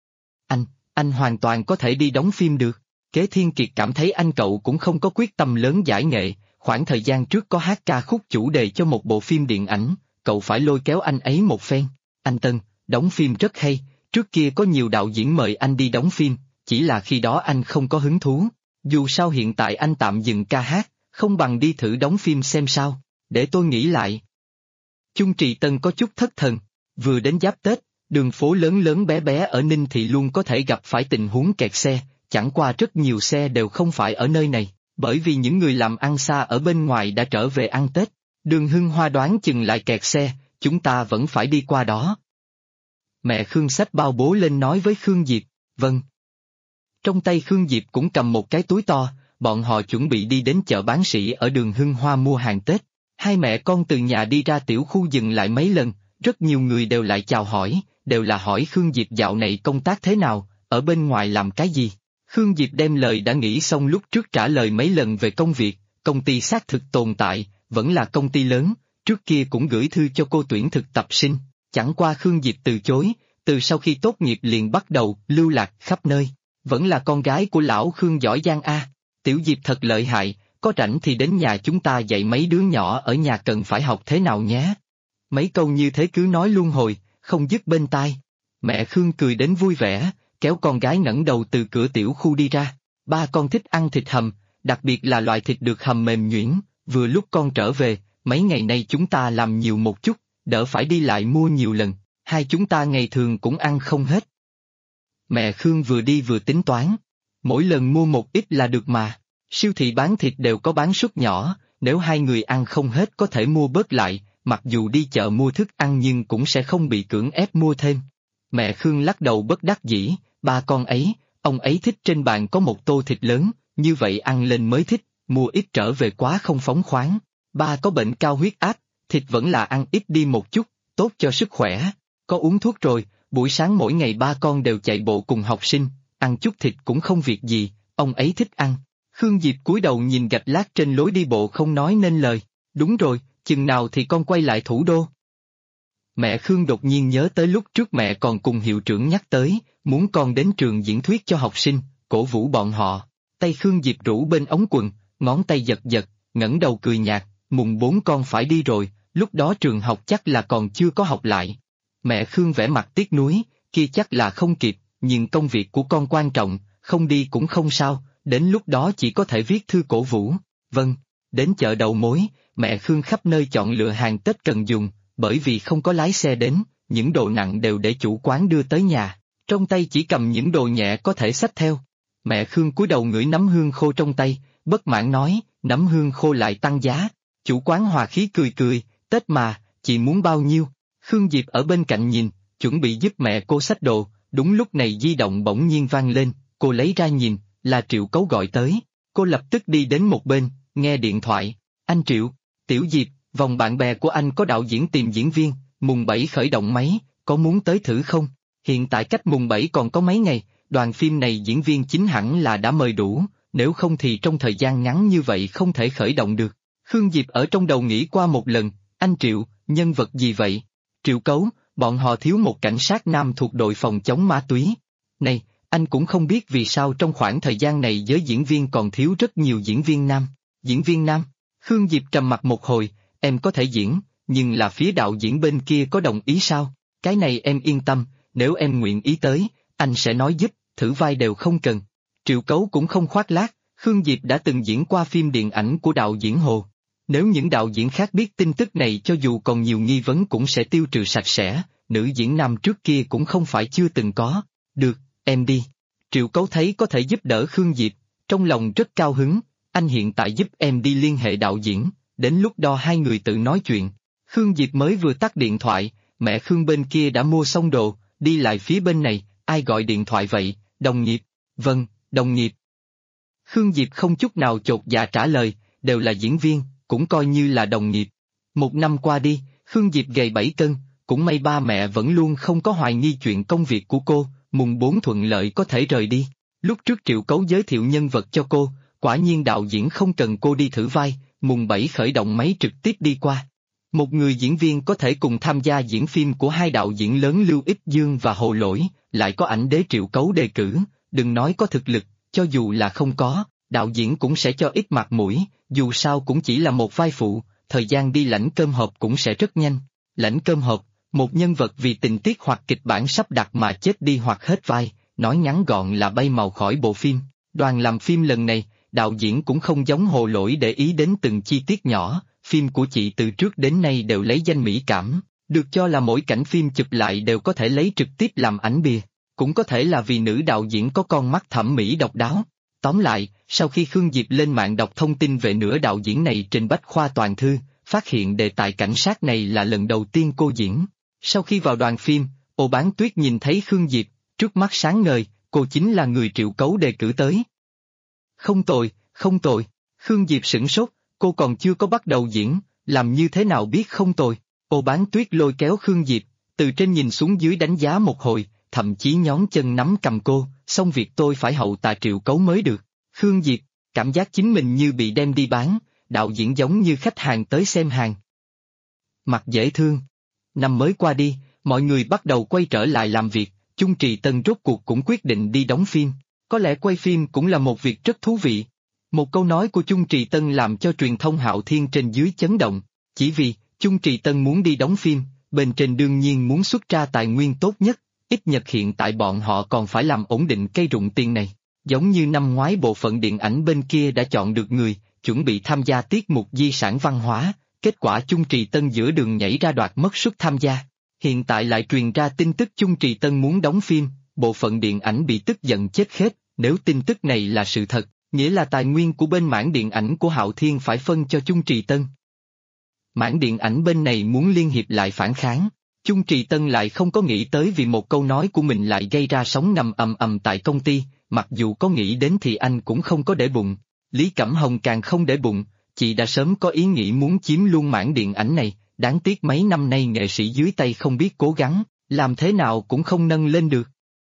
Anh hoàn toàn có thể đi đóng phim được. Kế Thiên Kiệt cảm thấy anh cậu cũng không có quyết tâm lớn giải nghệ, khoảng thời gian trước có hát ca khúc chủ đề cho một bộ phim điện ảnh, cậu phải lôi kéo anh ấy một phen. Anh Tân, đóng phim rất hay, Trước kia có nhiều đạo diễn mời anh đi đóng phim, chỉ là khi đó anh không có hứng thú. Dù sao hiện tại anh tạm dừng ca hát, không bằng đi thử đóng phim xem sao, để tôi nghĩ lại. Chung Trì Tân có chút thất thần, vừa đến giáp Tết, đường phố lớn lớn bé bé ở Ninh Thị luôn có thể gặp phải tình huống kẹt xe, chẳng qua rất nhiều xe đều không phải ở nơi này, bởi vì những người làm ăn xa ở bên ngoài đã trở về ăn Tết. Đường Hưng Hoa đoán chừng lại kẹt xe, chúng ta vẫn phải đi qua đó. Mẹ Khương xách bao bố lên nói với Khương Diệp, vâng. Trong tay Khương Diệp cũng cầm một cái túi to, bọn họ chuẩn bị đi đến chợ bán sỉ ở đường Hưng Hoa mua hàng Tết. Hai mẹ con từ nhà đi ra tiểu khu dừng lại mấy lần, rất nhiều người đều lại chào hỏi, đều là hỏi Khương Diệp dạo này công tác thế nào, ở bên ngoài làm cái gì. Khương Diệp đem lời đã nghĩ xong lúc trước trả lời mấy lần về công việc, công ty xác thực tồn tại, vẫn là công ty lớn, trước kia cũng gửi thư cho cô tuyển thực tập sinh, chẳng qua Khương Diệp từ chối, từ sau khi tốt nghiệp liền bắt đầu lưu lạc khắp nơi, vẫn là con gái của lão Khương giỏi giang a, Tiểu Diệp thật lợi hại, có rảnh thì đến nhà chúng ta dạy mấy đứa nhỏ ở nhà cần phải học thế nào nhé. Mấy câu như thế cứ nói luân hồi, không dứt bên tai. Mẹ Khương cười đến vui vẻ, kéo con gái ngẩng đầu từ cửa tiểu khu đi ra. Ba con thích ăn thịt hầm, đặc biệt là loại thịt được hầm mềm nhuyễn, vừa lúc con trở về, mấy ngày nay chúng ta làm nhiều một chút, đỡ phải đi lại mua nhiều lần, hai chúng ta ngày thường cũng ăn không hết. Mẹ Khương vừa đi vừa tính toán, mỗi lần mua một ít là được mà, siêu thị bán thịt đều có bán suất nhỏ, nếu hai người ăn không hết có thể mua bớt lại, mặc dù đi chợ mua thức ăn nhưng cũng sẽ không bị cưỡng ép mua thêm. Mẹ Khương lắc đầu bất đắc dĩ, ba con ấy, ông ấy thích trên bàn có một tô thịt lớn, như vậy ăn lên mới thích, mua ít trở về quá không phóng khoáng. Ba có bệnh cao huyết áp, thịt vẫn là ăn ít đi một chút, tốt cho sức khỏe. Có uống thuốc rồi, buổi sáng mỗi ngày ba con đều chạy bộ cùng học sinh, ăn chút thịt cũng không việc gì, ông ấy thích ăn. Khương Diệp cúi đầu nhìn gạch lát trên lối đi bộ không nói nên lời, đúng rồi, chừng nào thì con quay lại thủ đô. Mẹ Khương đột nhiên nhớ tới lúc trước mẹ còn cùng hiệu trưởng nhắc tới, muốn con đến trường diễn thuyết cho học sinh, cổ vũ bọn họ. Tay Khương Diệp rũ bên ống quần, ngón tay giật giật, ngẩng đầu cười nhạt, mùng 4 con phải đi rồi, lúc đó trường học chắc là còn chưa có học lại. Mẹ Khương vẻ mặt tiếc nuối, kia chắc là không kịp, nhưng công việc của con quan trọng, không đi cũng không sao, đến lúc đó chỉ có thể viết thư cổ vũ. Vâng, đến chợ đầu mối, mẹ Khương khắp nơi chọn lựa hàng Tết cần dùng, bởi vì không có lái xe đến, những đồ nặng đều để chủ quán đưa tới nhà, trong tay chỉ cầm những đồ nhẹ có thể xách theo. Mẹ Khương cúi đầu ngửi nấm hương khô trong tay, bất mãn nói, nấm hương khô lại tăng giá. Chủ quán hòa khí cười cười, Tết mà, chị muốn bao nhiêu? Khương Diệp ở bên cạnh nhìn, chuẩn bị giúp mẹ cô xách đồ, đúng lúc này di động bỗng nhiên vang lên, cô lấy ra nhìn, là Triệu Cấu gọi tới. Cô lập tức đi đến một bên, nghe điện thoại, anh Triệu, Tiểu Diệp, vòng bạn bè của anh có đạo diễn tìm diễn viên, mùng 7 khởi động máy, có muốn tới thử không? Hiện tại cách mùng 7 còn có mấy ngày, đoàn phim này diễn viên chính hẳn là đã mời đủ, nếu không thì trong thời gian ngắn như vậy không thể khởi động được. Khương Diệp ở trong đầu nghĩ qua một lần, anh Triệu, nhân vật gì vậy? Triệu Cấu, bọn họ thiếu một cảnh sát nam thuộc đội phòng chống ma túy. Này, anh cũng không biết vì sao trong khoảng thời gian này giới diễn viên còn thiếu rất nhiều diễn viên nam. Diễn viên nam? Khương Diệp trầm mặt một hồi, em có thể diễn, nhưng là phía đạo diễn bên kia có đồng ý sao? Cái này em yên tâm, nếu em nguyện ý tới, anh sẽ nói giúp, thử vai đều không cần. Triệu Cấu cũng không khoác lác, Khương Diệp đã từng diễn qua phim điện ảnh của đạo diễn Hồ. Nếu những đạo diễn khác biết tin tức này cho dù còn nhiều nghi vấn cũng sẽ tiêu trừ sạch sẽ, nữ diễn nam trước kia cũng không phải chưa từng có. Được, em đi. Triệu Cấu thấy có thể giúp đỡ Khương Diệp, trong lòng rất cao hứng, anh hiện tại giúp em đi liên hệ đạo diễn, đến lúc đó hai người tự nói chuyện. Khương Diệp mới vừa tắt điện thoại, mẹ Khương bên kia đã mua xong đồ, đi lại phía bên này, ai gọi điện thoại vậy, đồng nghiệp, vâng, đồng nghiệp. Khương Diệp không chút nào chột dạ trả lời, đều là diễn viên, cũng coi như là đồng nghiệp. Một năm qua đi, Khương Diệp gầy 7 cân, cũng may ba mẹ vẫn luôn không có hoài nghi chuyện công việc của cô, mùng 4 thuận lợi có thể rời đi. Lúc trước Triệu Cấu giới thiệu nhân vật cho cô, quả nhiên đạo diễn không cần cô đi thử vai, mùng 7 khởi động máy trực tiếp đi qua. Một người diễn viên có thể cùng tham gia diễn phim của hai đạo diễn lớn Lưu Ích Dương và Hồ Lỗi, lại có ảnh đế Triệu Cấu đề cử, đừng nói có thực lực, cho dù là không có, đạo diễn cũng sẽ cho ít mặt mũi, dù sao cũng chỉ là một vai phụ, thời gian đi lãnh cơm hộp cũng sẽ rất nhanh. Lãnh cơm hộp, Một nhân vật vì tình tiết hoặc kịch bản sắp đặt mà chết đi hoặc hết vai, nói ngắn gọn là bay màu khỏi bộ phim. Đoàn làm phim lần này, đạo diễn cũng không giống Hồ Lỗi để ý đến từng chi tiết nhỏ, phim của chị từ trước đến nay đều lấy danh mỹ cảm, được cho là mỗi cảnh phim chụp lại đều có thể lấy trực tiếp làm ảnh bìa, cũng có thể là vì nữ đạo diễn có con mắt thẩm mỹ độc đáo. Tóm lại, sau khi Khương Diệp lên mạng đọc thông tin về nửa đạo diễn này trên Bách Khoa Toàn Thư, phát hiện đề tài cảnh sát này là lần đầu tiên cô diễn. Sau khi vào đoàn phim, Ô Bán Tuyết nhìn thấy Khương Diệp, trước mắt sáng ngời, cô chính là người Triệu Cấu đề cử tới. Không tồi, không tồi. Khương Diệp sửng sốt, cô còn chưa có bắt đầu diễn, làm như thế nào biết không tồi. Ô Bán Tuyết lôi kéo Khương Diệp, từ trên nhìn xuống dưới đánh giá một hồi, thậm chí nhón chân nắm cầm cô, xong việc tôi phải hậu tạ Triệu Cấu mới được. Khương Diệp, cảm giác chính mình như bị đem đi bán, đạo diễn giống như khách hàng tới xem hàng. Mặt dễ thương. Năm mới qua đi, mọi người bắt đầu quay trở lại làm việc, Chung Trì Tân rốt cuộc cũng quyết định đi đóng phim. Có lẽ quay phim cũng là một việc rất thú vị. Một câu nói của Chung Trì Tân làm cho truyền thông Hạo Thiên trên dưới chấn động, chỉ vì Chung Trì Tân muốn đi đóng phim, bên trên đương nhiên muốn xuất ra tài nguyên tốt nhất, ít nhất hiện tại bọn họ còn phải làm ổn định cây rụng tiền này. Giống như năm ngoái bộ phận điện ảnh bên kia đã chọn được người, chuẩn bị tham gia tiết mục di sản văn hóa, kết quả Chung Trì Tân giữa đường nhảy ra đoạt mất suất tham gia. Hiện tại lại truyền ra tin tức Chung Trì Tân muốn đóng phim, bộ phận điện ảnh bị tức giận chết khét, nếu tin tức này là sự thật, nghĩa là tài nguyên của bên mảng điện ảnh của Hạo Thiên phải phân cho Chung Trì Tân. Mảng điện ảnh bên này muốn liên hiệp lại phản kháng, Chung Trì Tân lại không có nghĩ tới vì một câu nói của mình lại gây ra sóng ngầm ầm ầm tại công ty, mặc dù có nghĩ đến thì anh cũng không có để bụng. Lý Cẩm Hồng càng không để bụng, chị đã sớm có ý nghĩ muốn chiếm luôn mảng điện ảnh này, đáng tiếc mấy năm nay nghệ sĩ dưới tay không biết cố gắng, làm thế nào cũng không nâng lên được.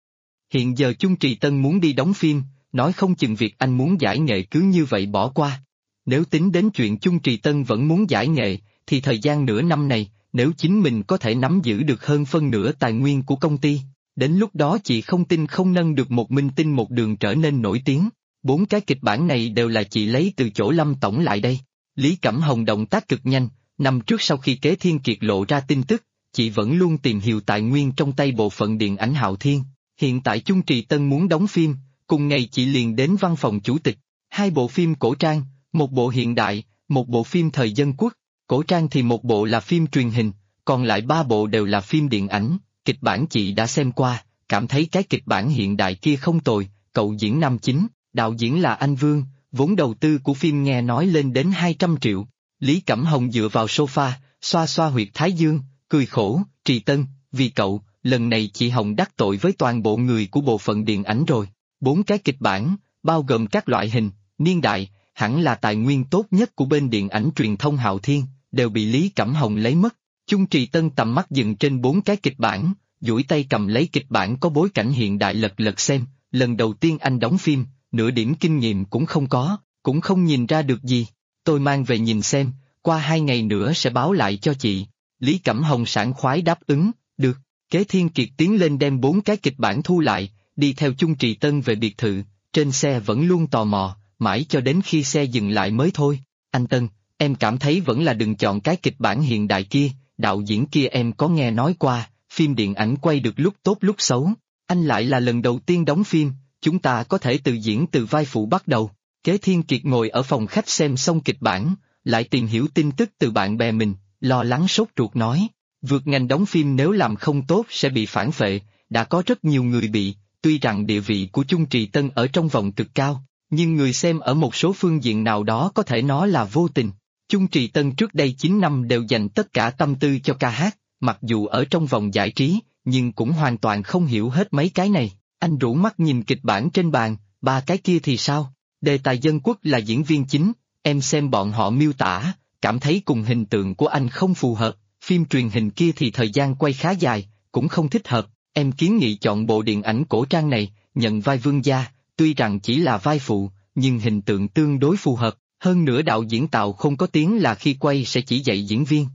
Hiện giờ Chung Trì Tân muốn đi đóng phim, nói không chừng việc anh muốn giải nghệ cứ như vậy bỏ qua. Nếu tính đến chuyện Chung Trì Tân vẫn muốn giải nghệ, thì thời gian nửa năm này, nếu chính mình có thể nắm giữ được hơn phân nửa tài nguyên của công ty, đến lúc đó chị không tin không nâng được một minh tinh một đường trở nên nổi tiếng. 4 cái kịch bản này đều là chị lấy từ chỗ Lâm Tổng lại đây. Lý Cẩm Hồng động tác cực nhanh, năm trước sau khi Kế Thiên Kiệt lộ ra tin tức, chị vẫn luôn tìm hiểu tài nguyên trong tay bộ phận điện ảnh Hạo Thiên. Hiện tại Chung Trì Tân muốn đóng phim, cùng ngày chị liền đến văn phòng chủ tịch. 2 bộ phim cổ trang, một bộ hiện đại, một bộ phim thời dân quốc. Cổ trang thì một bộ là phim truyền hình, còn lại 3 bộ đều là phim điện ảnh. Kịch bản chị đã xem qua, cảm thấy cái kịch bản hiện đại kia không tồi, cậu diễn nam chính, đạo diễn là anh Vương, vốn đầu tư của phim nghe nói lên đến 200 triệu. Lý Cẩm Hồng dựa vào sofa, xoa xoa huyệt thái dương, cười khổ, Trì Tân, vì cậu, lần này chị Hồng đắc tội với toàn bộ người của bộ phận điện ảnh rồi. 4 cái kịch bản, bao gồm các loại hình, niên đại, hẳn là tài nguyên tốt nhất của bên điện ảnh truyền thông Hạo Thiên, đều bị Lý Cẩm Hồng lấy mất. Chung Trì Tân tầm mắt dừng trên 4 cái kịch bản, duỗi tay cầm lấy kịch bản có bối cảnh hiện đại lật lật xem, lần đầu tiên anh đóng phim, nửa điểm kinh nghiệm cũng không có, cũng không nhìn ra được gì. Tôi mang về nhìn xem, qua 2 ngày nữa sẽ báo lại cho chị. Lý Cẩm Hồng sảng khoái đáp ứng, được. Kế Thiên Kiệt tiến lên đem 4 cái kịch bản thu lại, đi theo Chung Trì Tân về biệt thự, trên xe vẫn luôn tò mò, mãi cho đến khi xe dừng lại mới thôi. Anh Tân, em cảm thấy vẫn là đừng chọn cái kịch bản hiện đại kia, đạo diễn kia em có nghe nói qua, phim điện ảnh quay được lúc tốt lúc xấu. Anh lại là lần đầu tiên đóng phim, chúng ta có thể tự diễn từ vai phụ bắt đầu. Kế Thiên Kiệt ngồi ở phòng khách xem xong kịch bản, lại tìm hiểu tin tức từ bạn bè mình, lo lắng sốt ruột nói, vượt ngành đóng phim nếu làm không tốt sẽ bị phản phệ, đã có rất nhiều người bị, tuy rằng địa vị của Chung Trì Tân ở trong vòng cực cao, nhưng người xem ở một số phương diện nào đó có thể nói là vô tình. Chung Trì Tân trước đây 9 năm đều dành tất cả tâm tư cho ca hát, mặc dù ở trong vòng giải trí, nhưng cũng hoàn toàn không hiểu hết mấy cái này. Anh rủ mắt nhìn kịch bản trên bàn, 3 cái kia thì sao? Đề tài dân quốc là diễn viên chính, em xem bọn họ miêu tả, cảm thấy cùng hình tượng của anh không phù hợp, phim truyền hình kia thì thời gian quay khá dài, cũng không thích hợp, em kiến nghị chọn bộ điện ảnh cổ trang này, nhận vai vương gia, tuy rằng chỉ là vai phụ, nhưng hình tượng tương đối phù hợp, hơn nữa đạo diễn Tào không có tiếng là khi quay sẽ chỉ dạy diễn viên.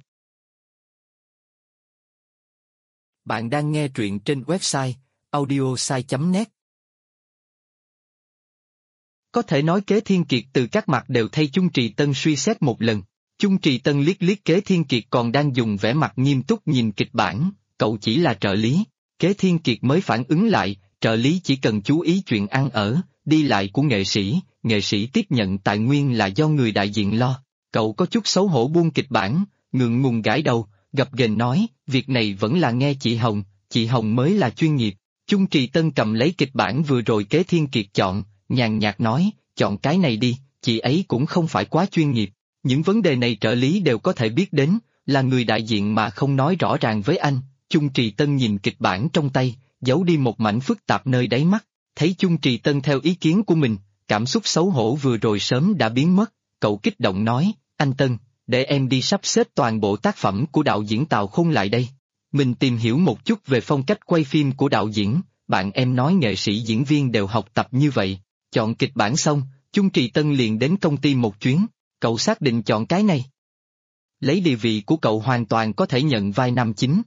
Bạn đang nghe truyện trên website audiosai.net. Có thể nói Kế Thiên Kiệt từ các mặt đều thay Chung Trì Tân suy xét một lần. Chung Trì Tân liếc liếc Kế Thiên Kiệt còn đang dùng vẻ mặt nghiêm túc nhìn kịch bản, cậu chỉ là trợ lý. Kế Thiên Kiệt mới phản ứng lại, trợ lý chỉ cần chú ý chuyện ăn ở, đi lại của nghệ sĩ tiếp nhận tài nguyên là do người đại diện lo. Cậu có chút xấu hổ buông kịch bản, ngượng ngùng gãi đầu, gập ghềnh nói, việc này vẫn là nghe chị Hồng mới là chuyên nghiệp. Chung Trì Tân cầm lấy kịch bản vừa rồi Kế Thiên Kiệt chọn, nhàn nhạt nói, chọn cái này đi, chị ấy cũng không phải quá chuyên nghiệp. Những vấn đề này trợ lý đều có thể biết đến, là người đại diện mà không nói rõ ràng với anh. Chung Trì Tân nhìn kịch bản trong tay, giấu đi một mảnh phức tạp nơi đáy mắt, thấy Chung Trì Tân theo ý kiến của mình, cảm xúc xấu hổ vừa rồi sớm đã biến mất, cậu kích động nói, anh Tân, để em đi sắp xếp toàn bộ tác phẩm của đạo diễn Tào Khôn lại đây. Mình tìm hiểu một chút về phong cách quay phim của đạo diễn, bạn em nói nghệ sĩ diễn viên đều học tập như vậy. Chọn kịch bản xong, Chung Trì Tân liền đến công ty một chuyến, cậu xác định chọn cái này. Lấy địa vị của cậu hoàn toàn có thể nhận vai nam chính.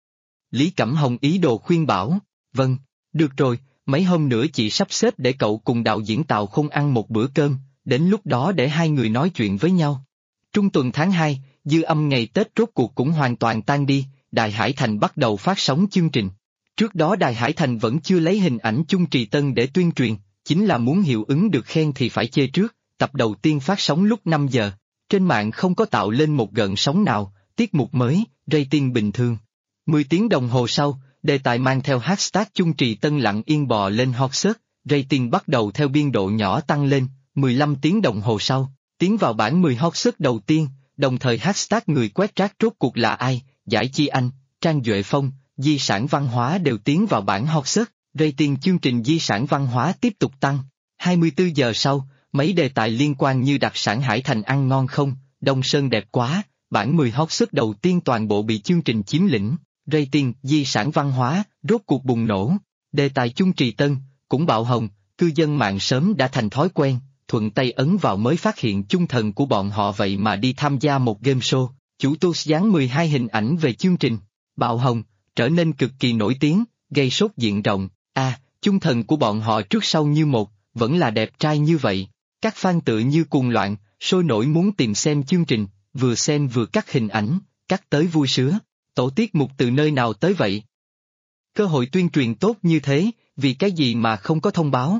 Lý Cẩm Hồng ý đồ khuyên bảo, vâng, được rồi, mấy hôm nữa chị sắp xếp để cậu cùng đạo diễn Tào Khôn ăn một bữa cơm, đến lúc đó để hai người nói chuyện với nhau. Trung tuần tháng 2, dư âm ngày Tết rốt cuộc cũng hoàn toàn tan đi, Đài Hải Thành bắt đầu phát sóng chương trình. Trước đó Đài Hải Thành vẫn chưa lấy hình ảnh Chung Trì Tân để tuyên truyền, chính là muốn hiệu ứng được khen thì phải chê trước. Tập đầu tiên phát sóng lúc 5 giờ, trên mạng không có tạo lên một gợn sóng nào, tiết mục mới, rating bình thường. 10 tiếng đồng hồ sau, đề tài mang theo hashtag Chung Trì Tân lặng yên bò lên hot search, rating bắt đầu theo biên độ nhỏ tăng lên, 15 tiếng đồng hồ sau, tiến vào bảng 10 hot search đầu tiên, đồng thời hashtag người quét rác rốt cuộc là ai, Giải Chi Anh, Trang Duệ Phong, di sản văn hóa đều tiến vào bảng hot search, rating chương trình di sản văn hóa tiếp tục tăng. 24 giờ sau, mấy đề tài liên quan như đặc sản Hải Thành ăn ngon không, Đông Sơn đẹp quá, bảng 10 hot search đầu tiên toàn bộ bị chương trình chiếm lĩnh, rating di sản văn hóa rốt cuộc bùng nổ, đề tài Chung Trì Tân cũng bạo hồng, cư dân mạng sớm đã thành thói quen, thuận tay ấn vào mới phát hiện chung thần của bọn họ vậy mà đi tham gia một game show, chủ post dán 12 hình ảnh về chương trình, bạo hồng, trở nên cực kỳ nổi tiếng, gây sốt diện rộng, chung thần của bọn họ trước sau như một, vẫn là đẹp trai như vậy. Các fan tự như cuồng loạn, sôi nổi muốn tìm xem chương trình, vừa xem vừa cắt hình ảnh, cắt tới vui sướng. Tổ tiết mục từ nơi nào tới vậy? Cơ hội tuyên truyền tốt như thế, vì cái gì mà không có thông báo?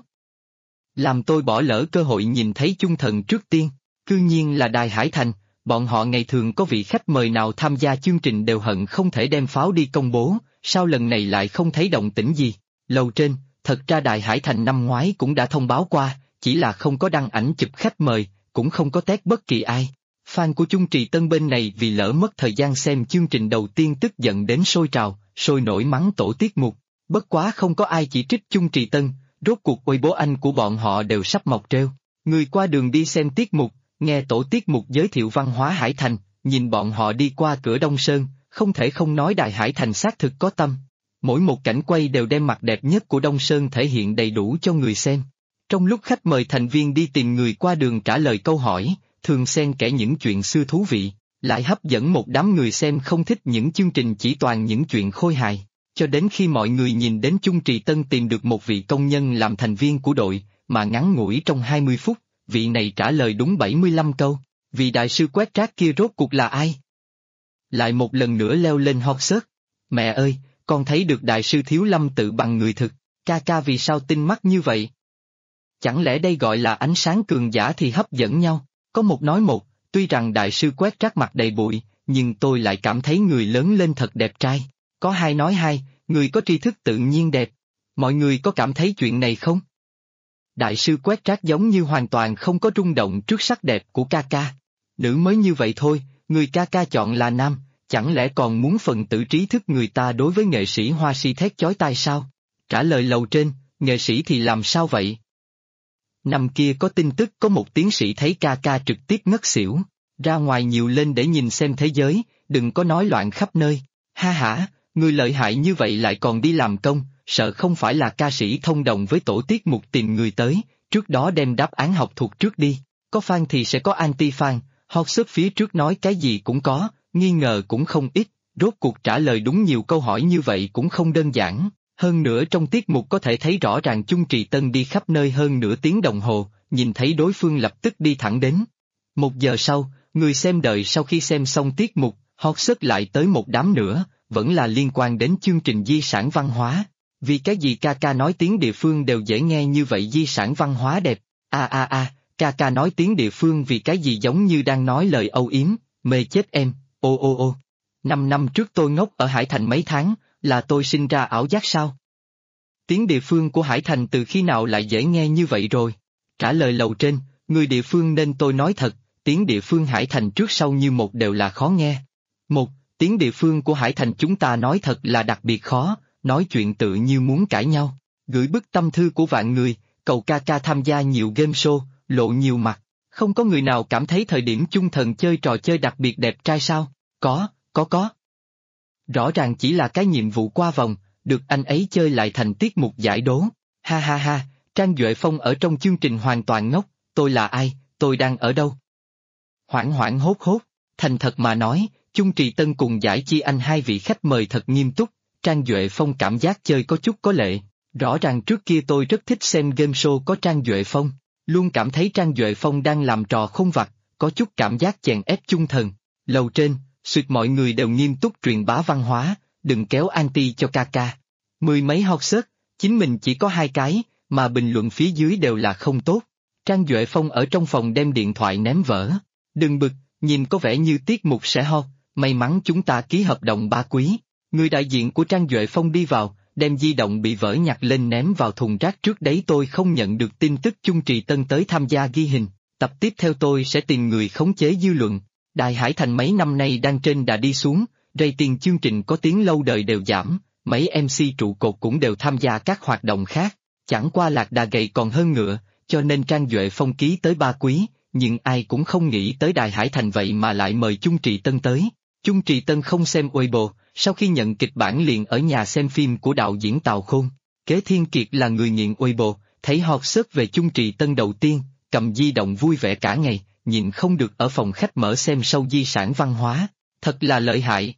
Làm tôi bỏ lỡ cơ hội nhìn thấy chung thần trước tiên, cư nhiên là Đài Hải Thành, bọn họ ngày thường có vị khách mời nào tham gia chương trình đều hận không thể đem pháo đi công bố, sao lần này lại không thấy động tĩnh gì? Lầu trên, thật ra Đài Hải Thành năm ngoái cũng đã thông báo qua, chỉ là không có đăng ảnh chụp khách mời, cũng không có tag bất kỳ ai. Fan của Chung Trì Tân bên này vì lỡ mất thời gian xem chương trình đầu tiên tức giận đến sôi trào, sôi nổi mắng tổ tiết mục. Bất quá không có ai chỉ trích Chung Trì Tân, rốt cuộc Weibo anh của bọn họ đều sắp mọc rêu. Người qua đường đi xem tiết mục, nghe tổ tiết mục giới thiệu văn hóa Hải Thành, nhìn bọn họ đi qua cửa Đông Sơn, không thể không nói Đài Hải Thành xác thực có tâm. Mỗi một cảnh quay đều đem mặt đẹp nhất của Đông Sơn thể hiện đầy đủ cho người xem. Trong lúc khách mời thành viên đi tìm người qua đường trả lời câu hỏi, thường xen kẽ những chuyện xưa thú vị, lại hấp dẫn một đám người xem không thích những chương trình chỉ toàn những chuyện khôi hài. Cho đến khi mọi người nhìn đến Chung Trì Tân tìm được một vị công nhân làm thành viên của đội, mà ngắn ngủi trong 20 phút, vị này trả lời đúng 75 câu, vị đại sư quét rác kia rốt cuộc là ai? Lại một lần nữa leo lên hot search. Mẹ ơi, con thấy được đại sư Thiếu Lâm tự bằng người thực, ca vì sao tinh mắt như vậy? Chẳng lẽ đây gọi là ánh sáng cường giả thì hấp dẫn nhau? Có một nói một, tuy rằng đại sư quét rác mặt đầy bụi, nhưng tôi lại cảm thấy người lớn lên thật đẹp trai. Có hai nói hai, người có tri thức tự nhiên đẹp. Mọi người có cảm thấy chuyện này không? Đại sư quét rác giống như hoàn toàn không có rung động trước sắc đẹp của ca. Nữ mới như vậy thôi, người ca chọn là nam, chẳng lẽ còn muốn phần tử trí thức người ta đối với nghệ sĩ hoa si thét chói tai sao? Trả lời lầu trên, nghệ sĩ thì làm sao vậy? Năm kia có tin tức có một tiến sĩ thấy ca trực tiếp ngất xỉu, ra ngoài nhiều lên để nhìn xem thế giới, đừng có nói loạn khắp nơi. Ha hả, người lợi hại như vậy lại còn đi làm công, sợ không phải là ca sĩ thông đồng với tổ tiết mục tìm người tới, trước đó đem đáp án học thuộc trước đi, có fan thì sẽ có anti-fan, hot search phía trước nói cái gì cũng có, nghi ngờ cũng không ít, rốt cuộc trả lời đúng nhiều câu hỏi như vậy cũng không đơn giản. Hơn nữa trong tiết mục có thể thấy rõ ràng Chung Trì Tân đi khắp nơi hơn nửa tiếng đồng hồ, nhìn thấy đối phương lập tức đi thẳng đến. 1 giờ sau, người xem đợi sau khi xem xong tiết mục, hot search lại tới một đám nữa, vẫn là liên quan đến chương trình di sản văn hóa. Vì cái gì ca ca nói tiếng địa phương đều dễ nghe như vậy di sản văn hóa đẹp, ca ca nói tiếng địa phương vì cái gì giống như đang nói lời âu yếm, mê chết em, ô. 5 năm trước tôi ngốc ở Hải Thành mấy tháng, là tôi sinh ra ảo giác sao? Tiếng địa phương của Hải Thành từ khi nào lại dễ nghe như vậy rồi? Trả lời lầu trên, người địa phương nên tôi nói thật, tiếng địa phương Hải Thành trước sau như một đều là khó nghe. Tiếng địa phương của Hải Thành chúng ta nói thật là đặc biệt khó, nói chuyện tự như muốn cãi nhau. Gửi bức tâm thư của vạn người, cầu ca ca tham gia nhiều game show, lộ nhiều mặt. Không có người nào cảm thấy thời điểm chung thần chơi trò chơi đặc biệt đẹp trai sao? Có. Rõ ràng chỉ là cái nhiệm vụ qua vòng, được anh ấy chơi lại thành tiết mục giải đố. Ha, Trang Duệ Phong ở trong chương trình hoàn toàn ngốc, tôi là ai, tôi đang ở đâu? Hoảng hốt, thành thật mà nói, Chung Trì Tân cùng Giải Chi Anh hai vị khách mời thật nghiêm túc, Trang Duệ Phong cảm giác chơi có chút có lệ. Rõ ràng trước kia tôi rất thích xem game show có Trang Duệ Phong, luôn cảm thấy Trang Duệ Phong đang làm trò không vặt, có chút cảm giác chèn ép chung thần. Lầu trên, suýt mọi người đều nghiêm túc truyền bá văn hóa, đừng kéo anti cho ca ca. 10 mấy hot search, chính mình chỉ có 2 cái, mà bình luận phía dưới đều là không tốt. Trang Duệ Phong ở trong phòng đem điện thoại ném vỡ. Đừng bực, nhìn có vẻ như tiết mục sẽ hot, may mắn chúng ta ký hợp đồng 3 quý. Người đại diện của Trang Duệ Phong đi vào, đem di động bị vỡ nhặt lên ném vào thùng rác. Trước đấy tôi không nhận được tin tức Chung Trì Tân tới tham gia ghi hình, tập tiếp theo tôi sẽ tìm người khống chế dư luận. Đài Hải Thành mấy năm nay đang trên đà đi xuống, rating chương trình có tiếng lâu đời đều giảm, mấy MC trụ cột cũng đều tham gia các hoạt động khác, chẳng qua lạc đà gầy còn hơn ngựa, cho nên Trang Duệ Phong ký tới 3 quý, nhưng ai cũng không nghĩ tới Đài Hải Thành vậy mà lại mời Chung Trì Tân tới. Chung Trì Tân không xem Weibo, sau khi nhận kịch bản liền ở nhà xem phim của đạo diễn Tào Khôn. Kế Thiên Kiệt là người nghiện Weibo, thấy hot search về Chung Trì Tân đầu tiên, cầm di động vui vẻ cả ngày, nhịn không được ở phòng khách mở xem show di sản văn hóa, thật là lợi hại.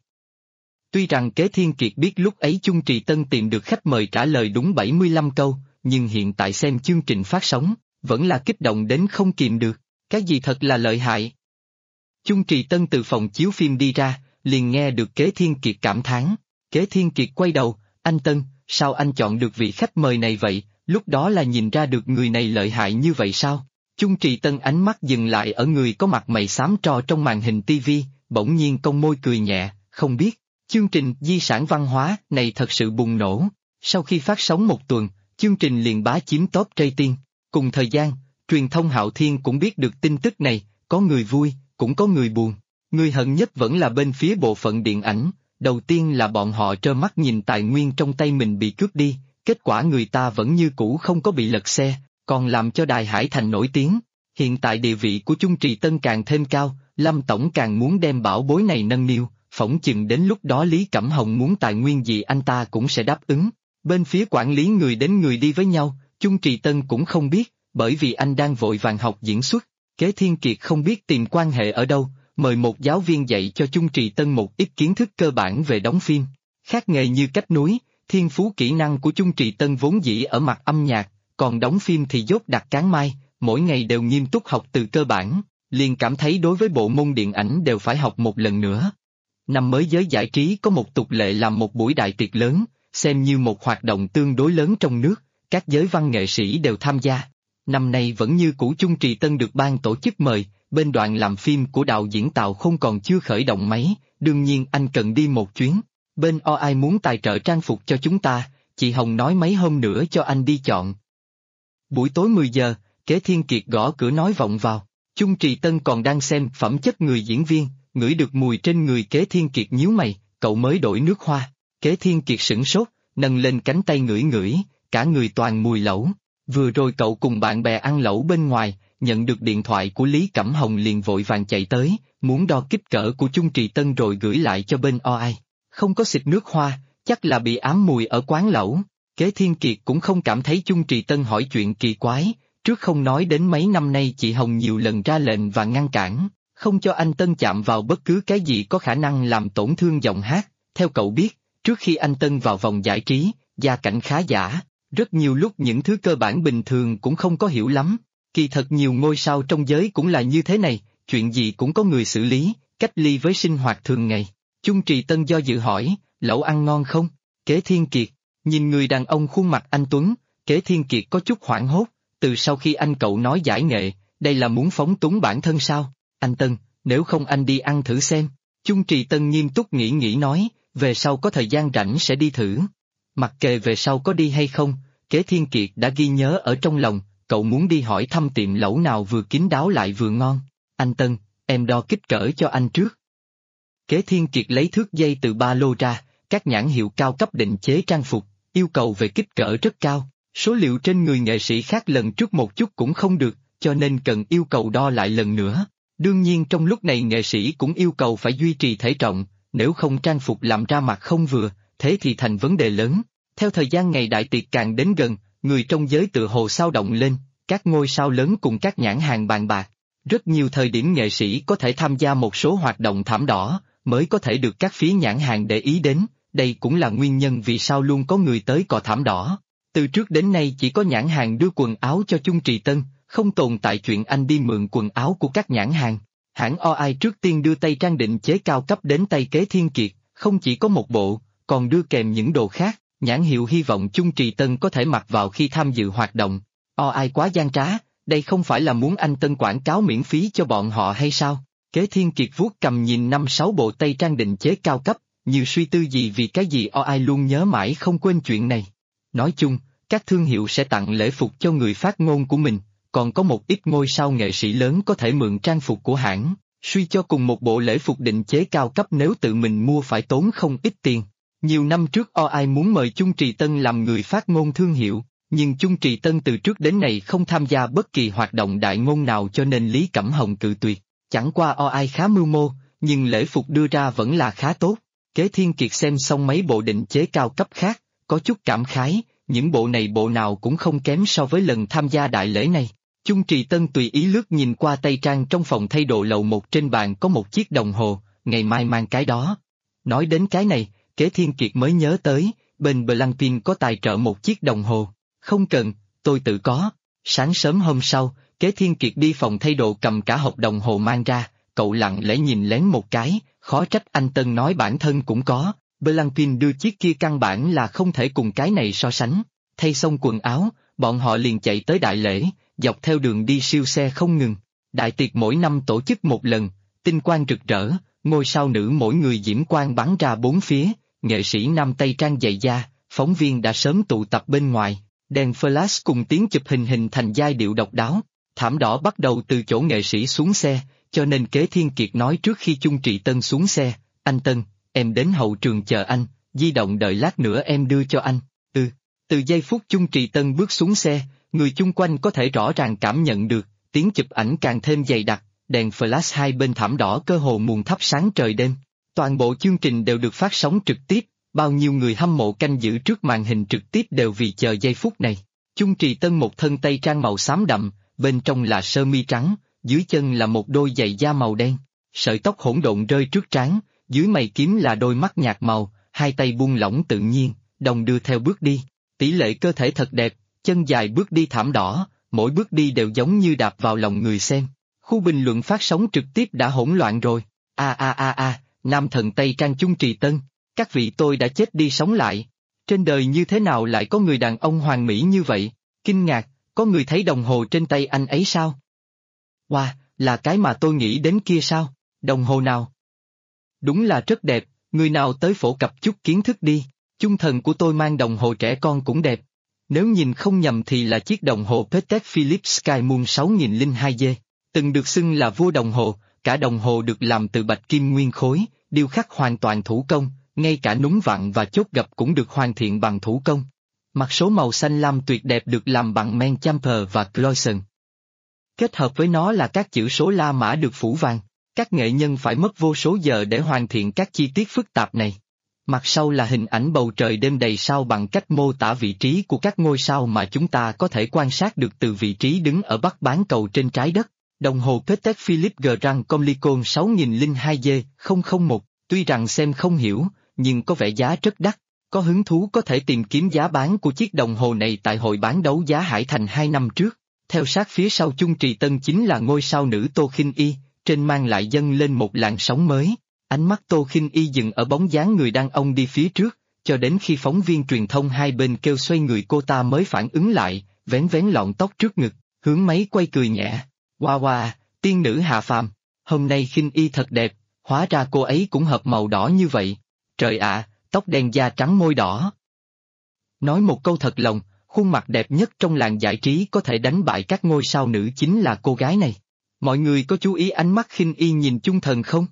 Tuy rằng Kế Thiên Kiệt biết lúc ấy Chung Trì Tân tìm được khách mời trả lời đúng 75 câu, nhưng hiện tại xem chương trình phát sóng, vẫn là kích động đến không kìm được, cái gì thật là lợi hại. Chung Trì Tân từ phòng chiếu phim đi ra, liền nghe được Kế Thiên Kiệt cảm thán. Kế Thiên Kiệt quay đầu, anh Tân, sao anh chọn được vị khách mời này vậy, lúc đó là nhìn ra được người này lợi hại như vậy sao? Chung Trì Tân ánh mắt dừng lại ở người có mặt mày xám tro trong màn hình TV, bỗng nhiên cong môi cười nhẹ, không biết, chương trình di sản văn hóa này thật sự bùng nổ. Sau khi phát sóng 1 tuần, chương trình liền bá chiếm top rating. Cùng thời gian, truyền thông Hạo Thiên cũng biết được tin tức này, có người vui, cũng có người buồn. Người hận nhất vẫn là bên phía bộ phận điện ảnh, đầu tiên là bọn họ trơ mắt nhìn tài nguyên trong tay mình bị cướp đi, kết quả người ta vẫn như cũ không có bị lật xe, còn làm cho Đài Hải Thành nổi tiếng. Hiện tại địa vị của Chung Trì Tân càng thêm cao, Lâm Tổng càng muốn đem bảo bối này nâng niu, phỏng chừng đến lúc đó Lý Cẩm Hồng muốn tài nguyên gì anh ta cũng sẽ đáp ứng. Bên phía quản lý người đến người đi với nhau, Chung Trì Tân cũng không biết, bởi vì anh đang vội vàng học diễn xuất. Kế Thiên Kiệt không biết tìm quan hệ ở đâu, mời một giáo viên dạy cho Chung Trì Tân một ít kiến thức cơ bản về đóng phim. Khác nghề như cách núi, thiên phú kỹ năng của Chung Trì Tân vốn dĩ ở mặt âm nhạc, còn đóng phim thì dốt đặt cán mai, mỗi ngày đều nghiêm túc học từ cơ bản, liền cảm thấy đối với bộ môn điện ảnh đều phải học một lần nữa. Năm mới giới giải trí có một tục lệ làm một buổi đại tiệc lớn, xem như một hoạt động tương đối lớn trong nước, các giới văn nghệ sĩ đều tham gia. Năm nay vẫn như cũ Chung Trì Tân được ban tổ chức mời, bên đoàn làm phim của đạo diễn Tào Khôn còn chưa khởi động máy, đương nhiên anh cần đi một chuyến. Bên OI muốn tài trợ trang phục cho chúng ta, chị Hồng nói mấy hôm nữa cho anh đi chọn. Buổi tối 10 giờ, Kế Thiên Kiệt gõ cửa nói vọng vào, Chung Trì Tân còn đang xem phẩm chất người diễn viên, ngửi được mùi trên người Kế Thiên Kiệt nhíu mày, cậu mới đổi nước hoa. Kế Thiên Kiệt sửng sốt, nâng lên cánh tay ngửi ngửi, cả người toàn mùi lẩu. Vừa rồi cậu cùng bạn bè ăn lẩu bên ngoài, nhận được điện thoại của Lý Cẩm Hồng liền vội vàng chạy tới, muốn đo kích cỡ của Chung Trì Tân rồi gửi lại cho bên OI. Không có xịt nước hoa, chắc là bị ám mùi ở quán lẩu. Kế Thiên Kiệt cũng không cảm thấy Chung Trì Tân hỏi chuyện kỳ quái, trước không nói đến mấy năm nay chị Hồng nhiều lần ra lệnh và ngăn cản, không cho anh Tân chạm vào bất cứ cái gì có khả năng làm tổn thương giọng hát. Theo cậu biết, trước khi anh Tân vào vòng giải trí, gia cảnh khá giả, rất nhiều lúc những thứ cơ bản bình thường cũng không có hiểu lắm. Kỳ thật nhiều ngôi sao trong giới cũng là như thế này, chuyện gì cũng có người xử lý, cách ly với sinh hoạt thường ngày. Chung Trì Tân do dự hỏi, Lẩu ăn ngon không? Kế Thiên Kiệt, nhìn người đàn ông khuôn mặt anh Tuấn, Kế Thiên Kiệt có chút hoảng hốt, từ sau khi anh cậu nói giải nghệ, đây là muốn phóng túng bản thân sao? Anh Tân, nếu không anh đi ăn thử xem. Chung Trì Tân nghiêm túc nghĩ nói, về sau có thời gian rảnh sẽ đi thử. Mặc kệ về sau có đi hay không, Kế Thiên Kiệt đã ghi nhớ ở trong lòng, cậu muốn đi hỏi thăm tiệm lẩu nào vừa kín đáo lại vừa ngon. Anh Tân, em đo kích cỡ cho anh trước. Kế Thiên Kiệt lấy thước dây từ ba lô ra, các nhãn hiệu cao cấp định chế trang phục, yêu cầu về kích cỡ rất cao, số liệu trên người nghệ sĩ khác lần trước một chút cũng không được, cho nên cần yêu cầu đo lại lần nữa. Đương nhiên trong lúc này nghệ sĩ cũng yêu cầu phải duy trì thể trọng, nếu không trang phục làm ra mặt không vừa, thế thì thành vấn đề lớn. Theo thời gian ngày đại tiệc càng đến gần, người trong giới tựa hồ xao động lên, các ngôi sao lớn cùng các nhãn hàng bàn bạc. Rất nhiều thời điểm nghệ sĩ có thể tham gia một số hoạt động thảm đỏ, mới có thể được các phía nhãn hàng để ý đến, đây cũng là nguyên nhân vì sao luôn có người tới cò thảm đỏ. Từ trước đến nay chỉ có nhãn hàng đưa quần áo cho Chung Trì Tân, không tồn tại chuyện anh đi mượn quần áo của các nhãn hàng. Hãng OI trước tiên đưa tay trang định chế cao cấp đến tay Kế Thiên Kiệt, không chỉ có một bộ, còn đưa kèm những đồ khác, nhãn hiệu hy vọng Chung Trì Tân có thể mặc vào khi tham dự hoạt động. OI quá gian trá, đây không phải là muốn anh Tân quảng cáo miễn phí cho bọn họ hay sao? Kế Thiên Kiệt vuốt cầm nhìn 5-6 bộ tay trang định chế cao cấp, như suy tư gì vì cái gì OI luôn nhớ mãi không quên chuyện này. Nói chung, các thương hiệu sẽ tặng lễ phục cho người phát ngôn của mình, còn có một ít ngôi sao nghệ sĩ lớn có thể mượn trang phục của hãng, suy cho cùng một bộ lễ phục định chế cao cấp nếu tự mình mua phải tốn không ít tiền. Nhiều năm trước OI muốn mời Chung Trì Tân làm người phát ngôn thương hiệu, nhưng Chung Trì Tân từ trước đến nay không tham gia bất kỳ hoạt động đại ngôn nào cho nên Lý Cẩm Hồng cự tuyệt. Chẳng qua OI khá mưu mô, nhưng lễ phục đưa ra vẫn là khá tốt. Kế Thiên Kiệt xem xong mấy bộ định chế cao cấp khác, có chút cảm khái, những bộ này bộ nào cũng không kém so với lần tham gia đại lễ này. Chung Trì Tân tùy ý lướt nhìn qua tay trang trong phòng thay đồ lầu 1 trên bàn có một chiếc đồng hồ, ngày mai mang cái đó. Nói đến cái này, Kế Thiên Kiệt mới nhớ tới, bên Blackpink có tài trợ một chiếc đồng hồ. Không cần, tôi tự có. Sáng sớm hôm sau, Kế Thiên Kiệt đi phòng thay đồ cầm cả hộp đồng hồ mang ra, cậu lặng lẽ nhìn lén một cái, khó trách anh Tân nói bản thân cũng có, Blackpink đưa chiếc kia căn bản là không thể cùng cái này so sánh. Thay xong quần áo, bọn họ liền chạy tới đại lễ, dọc theo đường đi siêu xe không ngừng. Đại tiệc mỗi năm tổ chức một lần, tinh quang rực rỡ, ngôi sao nữ mỗi người diễm quang bắn ra bốn phía, nghệ sĩ nam tây trang dày da, phóng viên đã sớm tụ tập bên ngoài, đèn flash cùng tiếng chụp hình thành giai điệu độc đáo. Thảm đỏ bắt đầu từ chỗ nghệ sĩ xuống xe, cho nên Kế Thiên Kiệt nói trước khi Chung Trì Tân xuống xe, anh Tân, em đến hậu trường chờ anh, di động đợi lát nữa em đưa cho anh. Từ giây phút Chung Trì Tân bước xuống xe, người chung quanh có thể rõ ràng cảm nhận được, tiếng chụp ảnh càng thêm dày đặc, đèn flash hai bên thảm đỏ cơ hồ muôn thắp sáng trời đêm. Toàn bộ chương trình đều được phát sóng trực tiếp, bao nhiêu người hâm mộ canh giữ trước màn hình trực tiếp đều vì chờ giây phút này. Chung Trì Tân một thân tây trang màu xám đậm, bên trong là sơ mi trắng, dưới chân là một đôi giày da màu đen, sợi tóc hỗn độn rơi trước trán, dưới mày kiếm là đôi mắt nhạt màu, hai tay buông lỏng tự nhiên, đồng đưa theo bước đi. Tỷ lệ cơ thể thật đẹp, chân dài bước đi thảm đỏ, mỗi bước đi đều giống như đạp vào lòng người xem. Khu bình luận phát sóng trực tiếp đã hỗn loạn rồi. Nam thần Tây Trang Chung Trì Tân, các vị tôi đã chết đi sống lại. Trên đời như thế nào lại có người đàn ông hoàn mỹ như vậy? Kinh ngạc, có người thấy đồng hồ trên tay anh ấy sao? Wow, là cái mà tôi nghĩ đến kia sao? Đồng hồ nào? Đúng là rất đẹp, người nào tới phổ cập chút kiến thức đi. Chung thần của tôi mang đồng hồ trẻ con cũng đẹp. Nếu nhìn không nhầm thì là chiếc đồng hồ Patek Philippe Skymoon 6002G, từng được xưng là vua đồng hồ, cả đồng hồ được làm từ bạch kim nguyên khối, điêu khắc hoàn toàn thủ công, ngay cả núm vặn và chốt gập cũng được hoàn thiện bằng thủ công. Mặt số màu xanh lam tuyệt đẹp được làm bằng men chamfer và cloison. Kết hợp với nó là các chữ số La Mã được phủ vàng, các nghệ nhân phải mất vô số giờ để hoàn thiện các chi tiết phức tạp này. Mặt sau là hình ảnh bầu trời đêm đầy sao bằng cách mô tả vị trí của các ngôi sao mà chúng ta có thể quan sát được từ vị trí đứng ở bắc bán cầu trên trái đất. Đồng hồ Patek Philippe Grand Comlicon 6002G001, tuy rằng xem không hiểu, nhưng có vẻ giá rất đắt. Có hứng thú có thể tìm kiếm giá bán của chiếc đồng hồ này tại hội bán đấu giá Hải Thành 2 năm trước. Theo sát phía sau Chung Trì Tân chính là ngôi sao nữ Tô Khinh Y, trên mang lại dâng lên một làn sóng mới. Ánh mắt Tô Khinh Y dừng ở bóng dáng người đàn ông đi phía trước, cho đến khi phóng viên truyền thông hai bên kêu xoay người cô ta mới phản ứng lại, vén vén lọn tóc trước ngực, hướng máy quay cười nhẹ. Hoa hoa, tiên nữ hạ phàm, hôm nay Khinh Y thật đẹp, hóa ra cô ấy cũng hợp màu đỏ như vậy. Trời ạ, tóc đen da trắng môi đỏ. Nói một câu thật lòng, khuôn mặt đẹp nhất trong làng giải trí có thể đánh bại các ngôi sao nữ chính là cô gái này. Mọi người có chú ý ánh mắt Khinh Y nhìn Chung Thần không?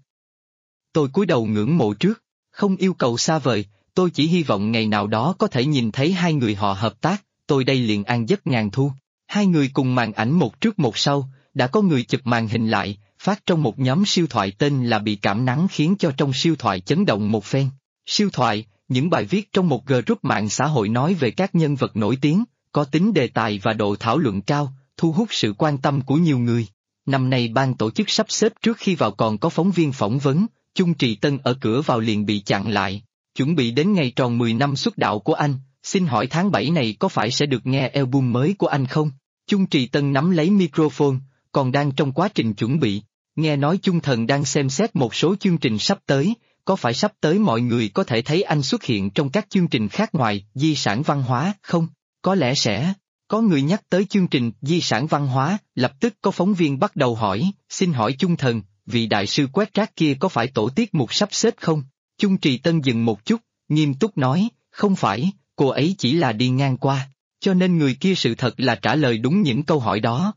Tôi cúi đầu ngưỡng mộ trước, không yêu cầu xa vời, tôi chỉ hy vọng ngày nào đó có thể nhìn thấy hai người họ hợp tác, tôi đây liền an giấc ngàn thu. Hai người cùng màn ảnh một trước một sau, đã có người chụp màn hình lại, phát trong một nhóm siêu thoại tên là Bị Cảm Nắng khiến cho trong siêu thoại chấn động một phen. Siêu thoại, những bài viết trong một group mạng xã hội nói về các nhân vật nổi tiếng, có tính đề tài và độ thảo luận cao, thu hút sự quan tâm của nhiều người. Năm nay ban tổ chức sắp xếp trước khi vào còn có phóng viên phỏng vấn, Chung Trì Tân ở cửa vào liền bị chặn lại. Chuẩn bị đến ngày tròn 10 năm xuất đạo của anh, xin hỏi tháng 7 này có phải sẽ được nghe album mới của anh không? Chung Trì Tân nắm lấy microphone, còn đang trong quá trình chuẩn bị. Nghe nói Chung Thần đang xem xét một số chương trình sắp tới, có phải sắp tới mọi người có thể thấy anh xuất hiện trong các chương trình khác ngoài di sản văn hóa không? Có lẽ sẽ. Có người nhắc tới chương trình di sản văn hóa, lập tức có phóng viên bắt đầu hỏi, xin hỏi Chung Thần, vị đại sư quét rác kia có phải tổ tiết mục sắp xếp không? Chung Trì Tân dừng một chút, nghiêm túc nói, không phải, cô ấy chỉ là đi ngang qua, cho nên người kia sự thật là trả lời đúng những câu hỏi đó.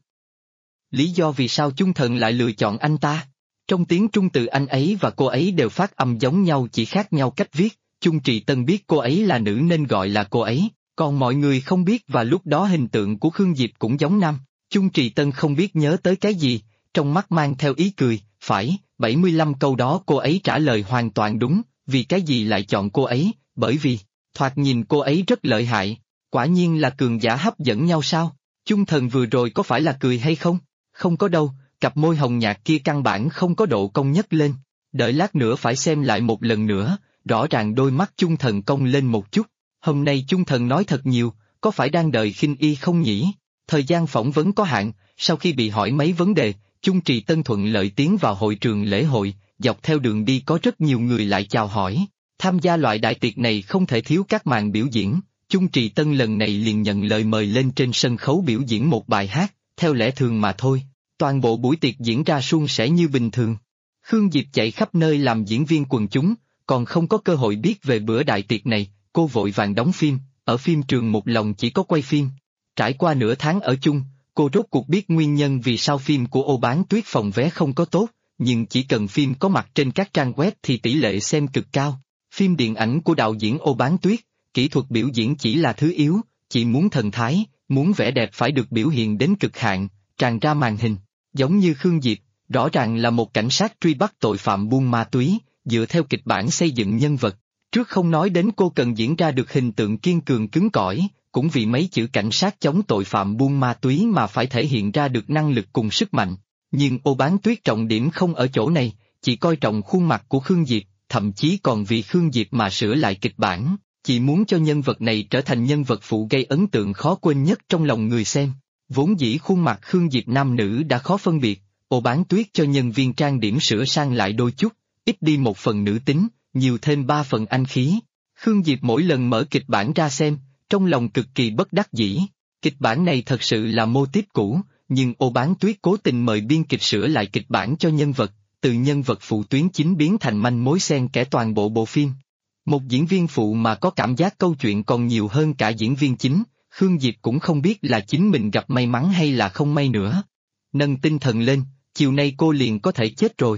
Lý do vì sao Chung Thần lại lựa chọn anh ta? Trong tiếng Trung từ anh ấy và cô ấy đều phát âm giống nhau chỉ khác nhau cách viết, Chung Trì Tân biết cô ấy là nữ nên gọi là cô ấy, còn mọi người không biết và lúc đó hình tượng của Khương Diệp cũng giống nam. Chung Trì Tân không biết nhớ tới cái gì, trong mắt mang theo ý cười, phải, 75 câu đó cô ấy trả lời hoàn toàn đúng, vì cái gì lại chọn cô ấy, bởi vì, thoạt nhìn cô ấy rất lợi hại, quả nhiên là cường giả hấp dẫn nhau sao? Chung Thần vừa rồi có phải là cười hay không? Không có đâu, cặp môi hồng nhạt kia căn bản không có độ cong nhấc lên, đợi lát nữa phải xem lại một lần nữa, rõ ràng đôi mắt Chung Thần cong lên một chút, hôm nay Chung Thần nói thật nhiều, có phải đang đợi Khinh Y không nhỉ? Thời gian phỏng vấn có hạn, sau khi bị hỏi mấy vấn đề, Chung Trì Tân thuận lợi tiến vào hội trường lễ hội, dọc theo đường đi có rất nhiều người lại chào hỏi, tham gia loại đại tiệc này không thể thiếu các màn biểu diễn, Chung Trì Tân lần này liền nhận lời mời lên trên sân khấu biểu diễn một bài hát, theo lẽ thường mà thôi, toàn bộ buổi tiệc diễn ra suôn sẻ như bình thường. Khương Diệp chạy khắp nơi làm diễn viên quần chúng, còn không có cơ hội biết về bữa đại tiệc này, cô vội vàng đóng phim, ở phim trường một lòng chỉ có quay phim. Trải qua nửa tháng ở chung, cô rốt cuộc biết nguyên nhân vì sao phim của Ô Bán Tuyết phòng vé không có tốt, nhưng chỉ cần phim có mặt trên các trang web thì tỷ lệ xem cực cao. Phim điện ảnh của đạo diễn Ô Bán Tuyết, kỹ thuật biểu diễn chỉ là thứ yếu, chỉ muốn thần thái, muốn vẻ đẹp phải được biểu hiện đến cực hạn, tràn ra màn hình. Giống như Khương Diệp, rõ ràng là một cảnh sát truy bắt tội phạm buôn ma túy, dựa theo kịch bản xây dựng nhân vật. Trước không nói đến cô cần diễn ra được hình tượng kiên cường cứng cỏi, cũng vì mấy chữ cảnh sát chống tội phạm buôn ma túy mà phải thể hiện ra được năng lực cùng sức mạnh. Nhưng Ô Bán Tuyết trọng điểm không ở chỗ này, chỉ coi trọng khuôn mặt của Khương Diệp, thậm chí còn vì Khương Diệp mà sửa lại kịch bản, chỉ muốn cho nhân vật này trở thành nhân vật phụ gây ấn tượng khó quên nhất trong lòng người xem. Vốn dĩ khuôn mặt Khương Diệp nam nữ đã khó phân biệt, Ô Bán Tuyết cho nhân viên trang điểm sửa sang lại đôi chút, ít đi một phần nữ tính, nhiều thêm 3 phần anh khí. Khương Diệp mỗi lần mở kịch bản ra xem, trong lòng cực kỳ bất đắc dĩ. Kịch bản này thật sự là mô típ cũ, nhưng Ô Bán Tuyết cố tình mời biên kịch sửa lại kịch bản cho nhân vật, từ nhân vật phụ tuyến chính biến thành manh mối xen kẽ toàn bộ bộ phim. Một diễn viên phụ mà có cảm giác câu chuyện còn nhiều hơn cả diễn viên chính, Khương Diệp cũng không biết là chính mình gặp may mắn hay là không may nữa. Nâng tinh thần lên, chiều nay cô liền có thể chết rồi.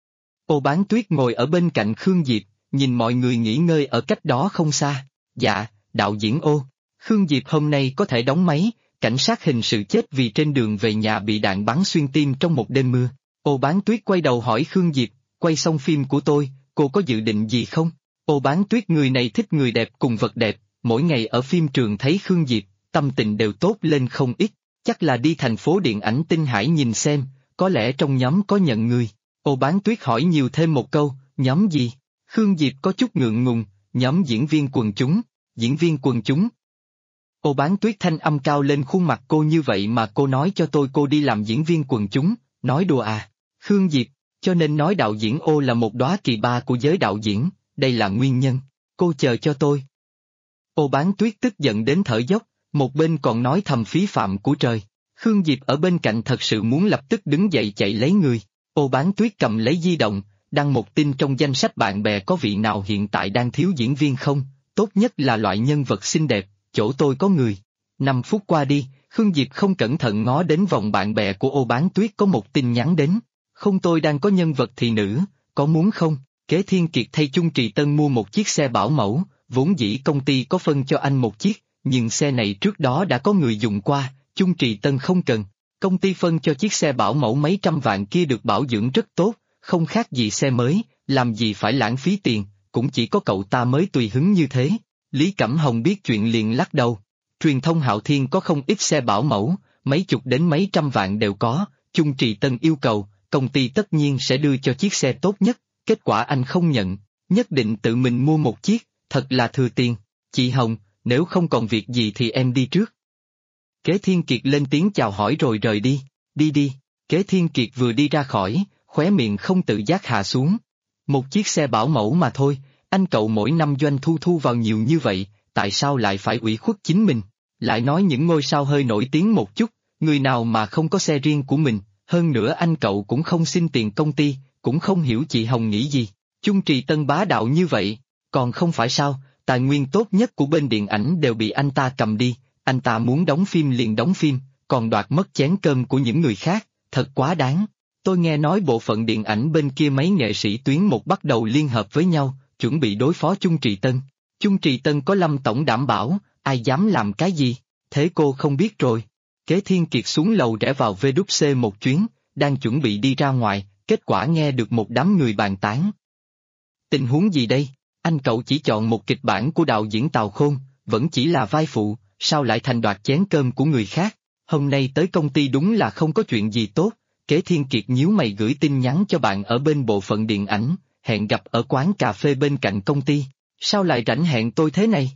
Ô Bán Tuyết ngồi ở bên cạnh Khương Diệp, nhìn mọi người nghỉ ngơi ở cách đó không xa. Dạ, đạo diễn Ô, Khương Diệp hôm nay có thể đóng máy, cảnh sát hình sự chết vì trên đường về nhà bị đạn bắn xuyên tim trong một đêm mưa. Ô Bán Tuyết quay đầu hỏi Khương Diệp, quay xong phim của tôi, cô có dự định gì không? Ô Bán Tuyết người này thích người đẹp cùng vật đẹp, mỗi ngày ở phim trường thấy Khương Diệp, tâm tình đều tốt lên không ít, chắc là đi thành phố điện ảnh Tinh Hải nhìn xem, có lẽ trong nhóm có nhận người. Ô Bán Tuyết hỏi nhiều thêm một câu, nhóm gì? Khương Diệp có chút ngượng ngùng, nhóm diễn viên quần chúng, diễn viên quần chúng. Ô Bán Tuyết thanh âm cao lên khuôn mặt cô như vậy mà cô nói cho tôi cô đi làm diễn viên quần chúng, nói đùa à? Khương Diệp, cho nên nói đạo diễn Ô là một đóa kỳ ba của giới đạo diễn, đây là nguyên nhân. Cô chờ cho tôi. Ô Bán Tuyết tức giận đến thở dốc, một bên còn nói thầm phí phạm của trời. Khương Diệp ở bên cạnh thật sự muốn lập tức đứng dậy chạy lấy người. Ô Bán Tuyết cầm lấy di động, đăng một tin trong danh sách bạn bè có vị nào hiện tại đang thiếu diễn viên không, tốt nhất là loại nhân vật xinh đẹp, chỗ tôi có người. 5 phút qua đi, Khương Diệp không cẩn thận ngó đến vòng bạn bè của Ô Bán Tuyết có một tin nhắn đến. Không, tôi đang có nhân vật thị nữ, có muốn không? Kế Thiên Kiệt thay Chung Trì Tân mua một chiếc xe bảo mẫu, vốn dĩ công ty có phân cho anh một chiếc, nhưng xe này trước đó đã có người dùng qua, Chung Trì Tân không cần. Công ty phân cho chiếc xe bảo mẫu mấy trăm vạn kia được bảo dưỡng rất tốt, không khác gì xe mới, làm gì phải lãng phí tiền, cũng chỉ có cậu ta mới tùy hứng như thế. Lý Cẩm Hồng biết chuyện liền lắc đầu. Truyền thông Hạo Thiên có không ít xe bảo mẫu, mấy chục đến mấy trăm vạn đều có, Chung Trì Tân yêu cầu, công ty tất nhiên sẽ đưa cho chiếc xe tốt nhất, kết quả anh không nhận, nhất định tự mình mua một chiếc, thật là thừa tiền. Chị Hồng, nếu không còn việc gì thì em đi trước. Kế Thiên Kiệt lên tiếng chào hỏi rồi rời đi, đi đi. Kế Thiên Kiệt vừa đi ra khỏi, khóe miệng không tự giác hạ xuống. Một chiếc xe bảo mẫu mà thôi, anh cậu mỗi năm doanh thu vào nhiều như vậy, tại sao lại phải ủy khuất chính mình? Lại nói những ngôi sao hơi nổi tiếng một chút, người nào mà không có xe riêng của mình, hơn nữa anh cậu cũng không xin tiền công ty, cũng không hiểu chị Hồng nghĩ gì. Chung Trì Tân bá đạo như vậy, còn không phải sao, tài nguyên tốt nhất của bên điện ảnh đều bị anh ta cầm đi, anh ta muốn đóng phim liền đóng phim, còn đoạt mất chén cơm của những người khác, thật quá đáng. Tôi nghe nói bộ phận điện ảnh bên kia mấy nghệ sĩ tuyến một bắt đầu liên hợp với nhau, chuẩn bị đối phó Chung Trì Tân. Chung Trì Tân có Lâm tổng đảm bảo, ai dám làm cái gì, thế cô không biết rồi. Kế Thiên Kiệt xuống lầu rẽ vào VWC một chuyến, đang chuẩn bị đi ra ngoài, kết quả nghe được một đám người bàn tán. Tình huống gì đây? Anh cậu chỉ chọn một kịch bản của đạo diễn Tào Khôn, vẫn chỉ là vai phụ, sao lại thành đoạt chén cơm của người khác? Hôm nay tới công ty đúng là không có chuyện gì tốt. Kế Thiên Kiệt nhíu mày gửi tin nhắn cho bạn ở bên bộ phận điện ảnh, hẹn gặp ở quán cà phê bên cạnh công ty. Sao lại rảnh hẹn tôi thế này?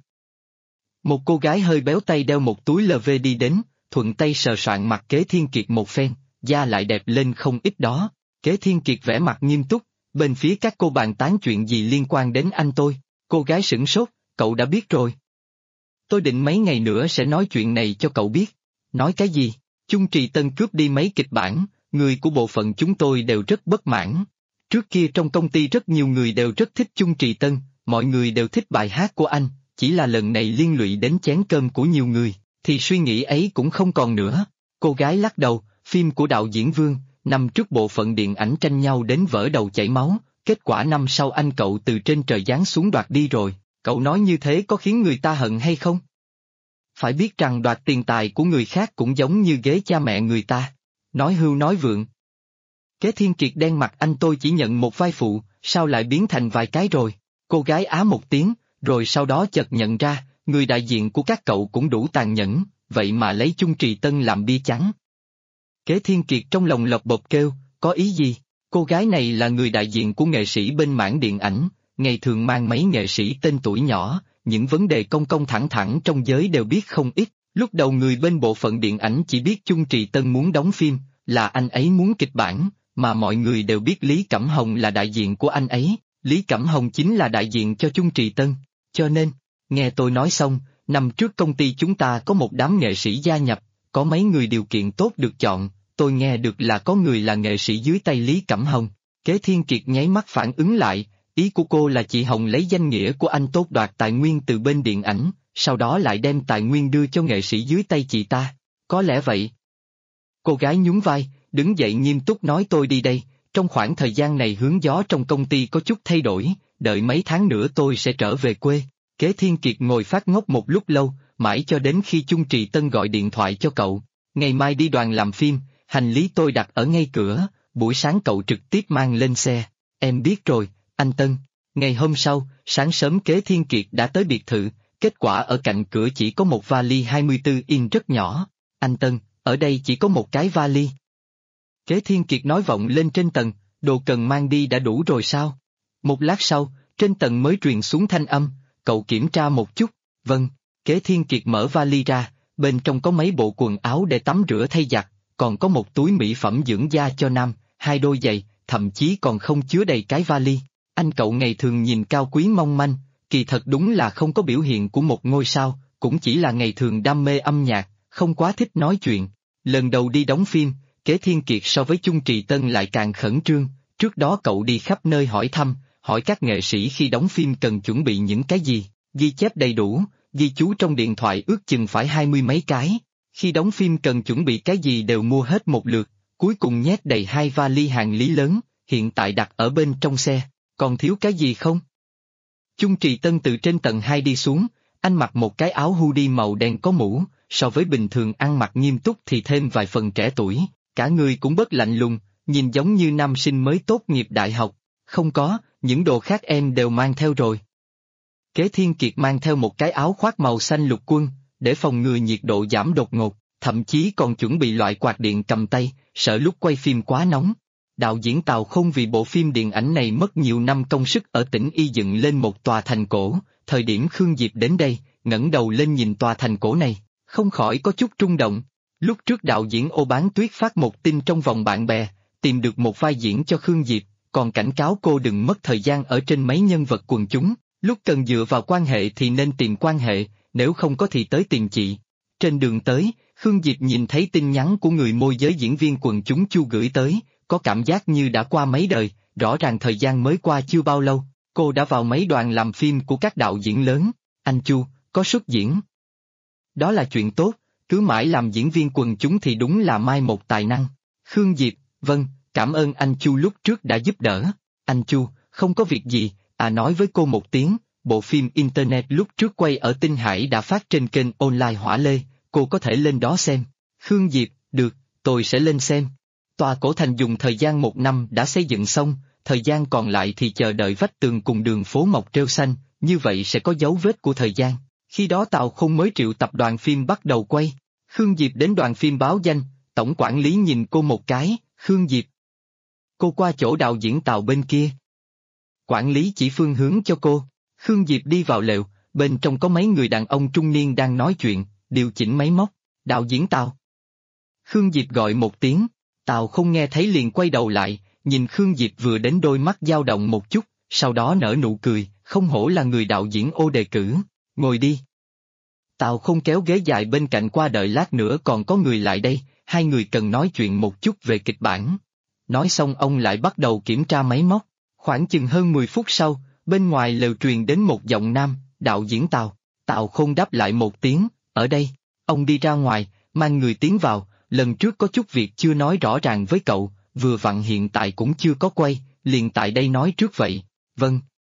Một cô gái hơi béo tay đeo một túi LV đi đến, thuận tay sờ soạn mặt Kế Thiên Kiệt một phen, da lại đẹp lên không ít đó. Kế Thiên Kiệt vẻ mặt nghiêm túc, bên phía các cô bàn tán chuyện gì liên quan đến anh tôi. Cô gái sửng sốt, cậu đã biết rồi. Tôi định mấy ngày nữa sẽ nói chuyện này cho cậu biết. Nói cái gì? Chung Trì Tân cướp đi mấy kịch bản, người của bộ phận chúng tôi đều rất bất mãn. Trước kia trong công ty rất nhiều người đều rất thích Chung Trì Tân, mọi người đều thích bài hát của anh, chỉ là lần này liên lụy đến chén cơm của nhiều người, thì suy nghĩ ấy cũng không còn nữa. Cô gái lắc đầu, phim của đạo diễn Vương, năm trước bộ phận điện ảnh tranh nhau đến vỡ đầu chảy máu, kết quả năm sau anh cậu từ trên trời giáng xuống đoạt đi rồi, cậu nói như thế có khiến người ta hận hay không? Phải biết rằng đoạt tiền tài của người khác cũng giống như ghế cha mẹ người ta. Nói hưu nói vượng. Kế Thiên Kiệt đen mặt, anh tôi chỉ nhận một vai phụ, sao lại biến thành vài cái rồi? Cô gái á một tiếng, rồi sau đó chợt nhận ra, người đại diện của các cậu cũng đủ tàn nhẫn, vậy mà lấy Chung Trì Tân làm bia trắng. Kế Thiên Kiệt trong lòng lộc bộc kêu, có ý gì? Cô gái này là người đại diện của nghệ sĩ bên mảng điện ảnh, ngày thường mang mấy nghệ sĩ tên tuổi nhỏ, những vấn đề công công thẳng thẳng trong giới đều biết không ít. Lúc đầu người bên bộ phận điện ảnh chỉ biết Chung Trì Tân muốn đóng phim, là anh ấy muốn kịch bản, mà mọi người đều biết Lý Cẩm Hồng là đại diện của anh ấy, Lý Cẩm Hồng chính là đại diện cho Chung Trì Tân, cho nên, nghe tôi nói xong, năm trước công ty chúng ta có một đám nghệ sĩ gia nhập, có mấy người điều kiện tốt được chọn, tôi nghe được là có người là nghệ sĩ dưới tay Lý Cẩm Hồng. Kế Thiên Kiệt nháy mắt phản ứng lại, ý của cô là chị Hồng lấy danh nghĩa của anh tốt đoạt tài nguyên từ bên điện ảnh, sau đó lại đem tài nguyên đưa cho nghệ sĩ dưới tay chị ta, có lẽ vậy. Cô gái nhún vai, đứng dậy nghiêm túc nói tôi đi đây, trong khoảng thời gian này hướng gió trong công ty có chút thay đổi, đợi mấy tháng nữa tôi sẽ trở về quê. Kế Thiên Kiệt ngồi phát ngốc một lúc lâu, mãi cho đến khi Chung Trì Tân gọi điện thoại cho cậu, ngày mai đi đoàn làm phim, hành lý tôi đặt ở ngay cửa, buổi sáng cậu trực tiếp mang lên xe, em biết rồi, anh Tân. Ngày hôm sau, sáng sớm Kế Thiên Kiệt đã tới biệt thự, kết quả ở cạnh cửa chỉ có một vali 24 inch rất nhỏ, anh Tân, ở đây chỉ có một cái vali. Kế Thiên Kiệt nói vọng lên trên tầng, đồ cần mang đi đã đủ rồi sao? Một lát sau, trên tầng mới truyền xuống thanh âm, cậu kiểm tra một chút, vâng. Kế Thiên Kiệt mở vali ra, bên trong có mấy bộ quần áo để tắm rửa thay giặt, còn có một túi mỹ phẩm dưỡng da cho nam, 2 đôi giày, thậm chí còn không chứa đầy cái vali. Anh cậu ngày thường nhìn cao quý mong manh, kỳ thật đúng là không có biểu hiện của một ngôi sao, cũng chỉ là ngày thường đam mê âm nhạc, không quá thích nói chuyện. Lần đầu đi đóng phim, Kế Thiên Kiệt so với Chung Trì Tân lại càng khẩn trương, trước đó cậu đi khắp nơi hỏi thăm, hỏi các nghệ sĩ khi đóng phim cần chuẩn bị những cái gì, ghi chép đầy đủ, ghi chú trong điện thoại ước chừng phải 20 mấy cái. Khi đóng phim cần chuẩn bị cái gì đều mua hết một lượt, cuối cùng nhét đầy 2 vali hàng lý lớn, hiện tại đặt ở bên trong xe, còn thiếu cái gì không? Chung Trì Tân từ trên tầng 2 đi xuống, anh mặc một cái áo hoodie màu đen có mũ, so với bình thường ăn mặc nghiêm túc thì thêm vài phần trẻ tuổi, cả người cũng bớt lạnh lùng, nhìn giống như nam sinh mới tốt nghiệp đại học. Không có, những đồ khác em đều mang theo rồi. Kế Thiên Kiệt mang theo một cái áo khoác màu xanh lục quân, để phòng ngừa nhiệt độ giảm đột ngột, thậm chí còn chuẩn bị loại quạt điện cầm tay, sợ lúc quay phim quá nóng. Đạo diễn Tào Khôn vì bộ phim điện ảnh này mất nhiều năm công sức ở tỉnh Y dựng lên một tòa thành cổ, thời điểm Khương Diệp đến đây, ngẩng đầu lên nhìn tòa thành cổ này, không khỏi có chút rung động. Lúc trước đạo diễn Ô Bán Tuyết phát một tin trong vòng bạn bè, tìm được một vai diễn cho Khương Diệp, còn cảnh cáo cô đừng mất thời gian ở trên mấy nhân vật quần chúng, lúc cần dựa vào quan hệ thì nên tìm quan hệ, nếu không có thì tới tìm chị. Trên đường tới, Khương Diệp nhìn thấy tin nhắn của người môi giới diễn viên quần chúng Chu gửi tới, có cảm giác như đã qua mấy đời, rõ ràng thời gian mới qua chưa bao lâu, cô đã vào mấy đoàn làm phim của các đạo diễn lớn. Anh Chu, có xuất diễn. Đó là chuyện tốt, cứ mãi làm diễn viên quần chúng thì đúng là mai một tài năng. Khương Diệp, vâng, cảm ơn anh Chu lúc trước đã giúp đỡ. Anh Chu, không có việc gì, nói với cô một tiếng, bộ phim Internet lúc trước quay ở Tinh Hải đã phát trên kênh online Hỏa Lê, cô có thể lên đó xem. Khương Diệp, được, tôi sẽ lên xem. Tòa cổ thành dùng thời gian 1 năm đã xây dựng xong, thời gian còn lại thì chờ đợi vách tường cùng đường phố mọc rêu xanh, như vậy sẽ có dấu vết của thời gian. Khi đó Tào Khôn mới triệu tập đoàn phim bắt đầu quay. Khương Diệp đến đoàn phim báo danh, tổng quản lý nhìn cô một cái, Khương Diệp. Cô qua chỗ đạo diễn Tào bên kia. Quản lý chỉ phương hướng cho cô. Khương Diệp đi vào lều, bên trong có mấy người đàn ông trung niên đang nói chuyện, điều chỉnh máy móc. Đạo diễn Tào. Khương Diệp gọi một tiếng, Tào không nghe thấy liền quay đầu lại, nhìn Khương Diệp vừa đến đôi mắt dao động một chút, sau đó nở nụ cười, không hổ là người đạo diễn Ô đề cử, ngồi đi. Tào không kéo ghế dài bên cạnh qua đợi lát nữa còn có người lại đây, hai người cần nói chuyện một chút về kịch bản. Nói xong ông lại bắt đầu kiểm tra máy móc, khoảng chừng hơn 10 phút sau, bên ngoài lều truyền đến một giọng nam, đạo diễn Tào. Tào không đáp lại một tiếng, ở đây. Ông đi ra ngoài, mang người tiến vào, lần trước có chút việc chưa nói rõ ràng với cậu, vừa vặn hiện tại cũng chưa có quay, liền tại đây nói trước vậy. Vâng.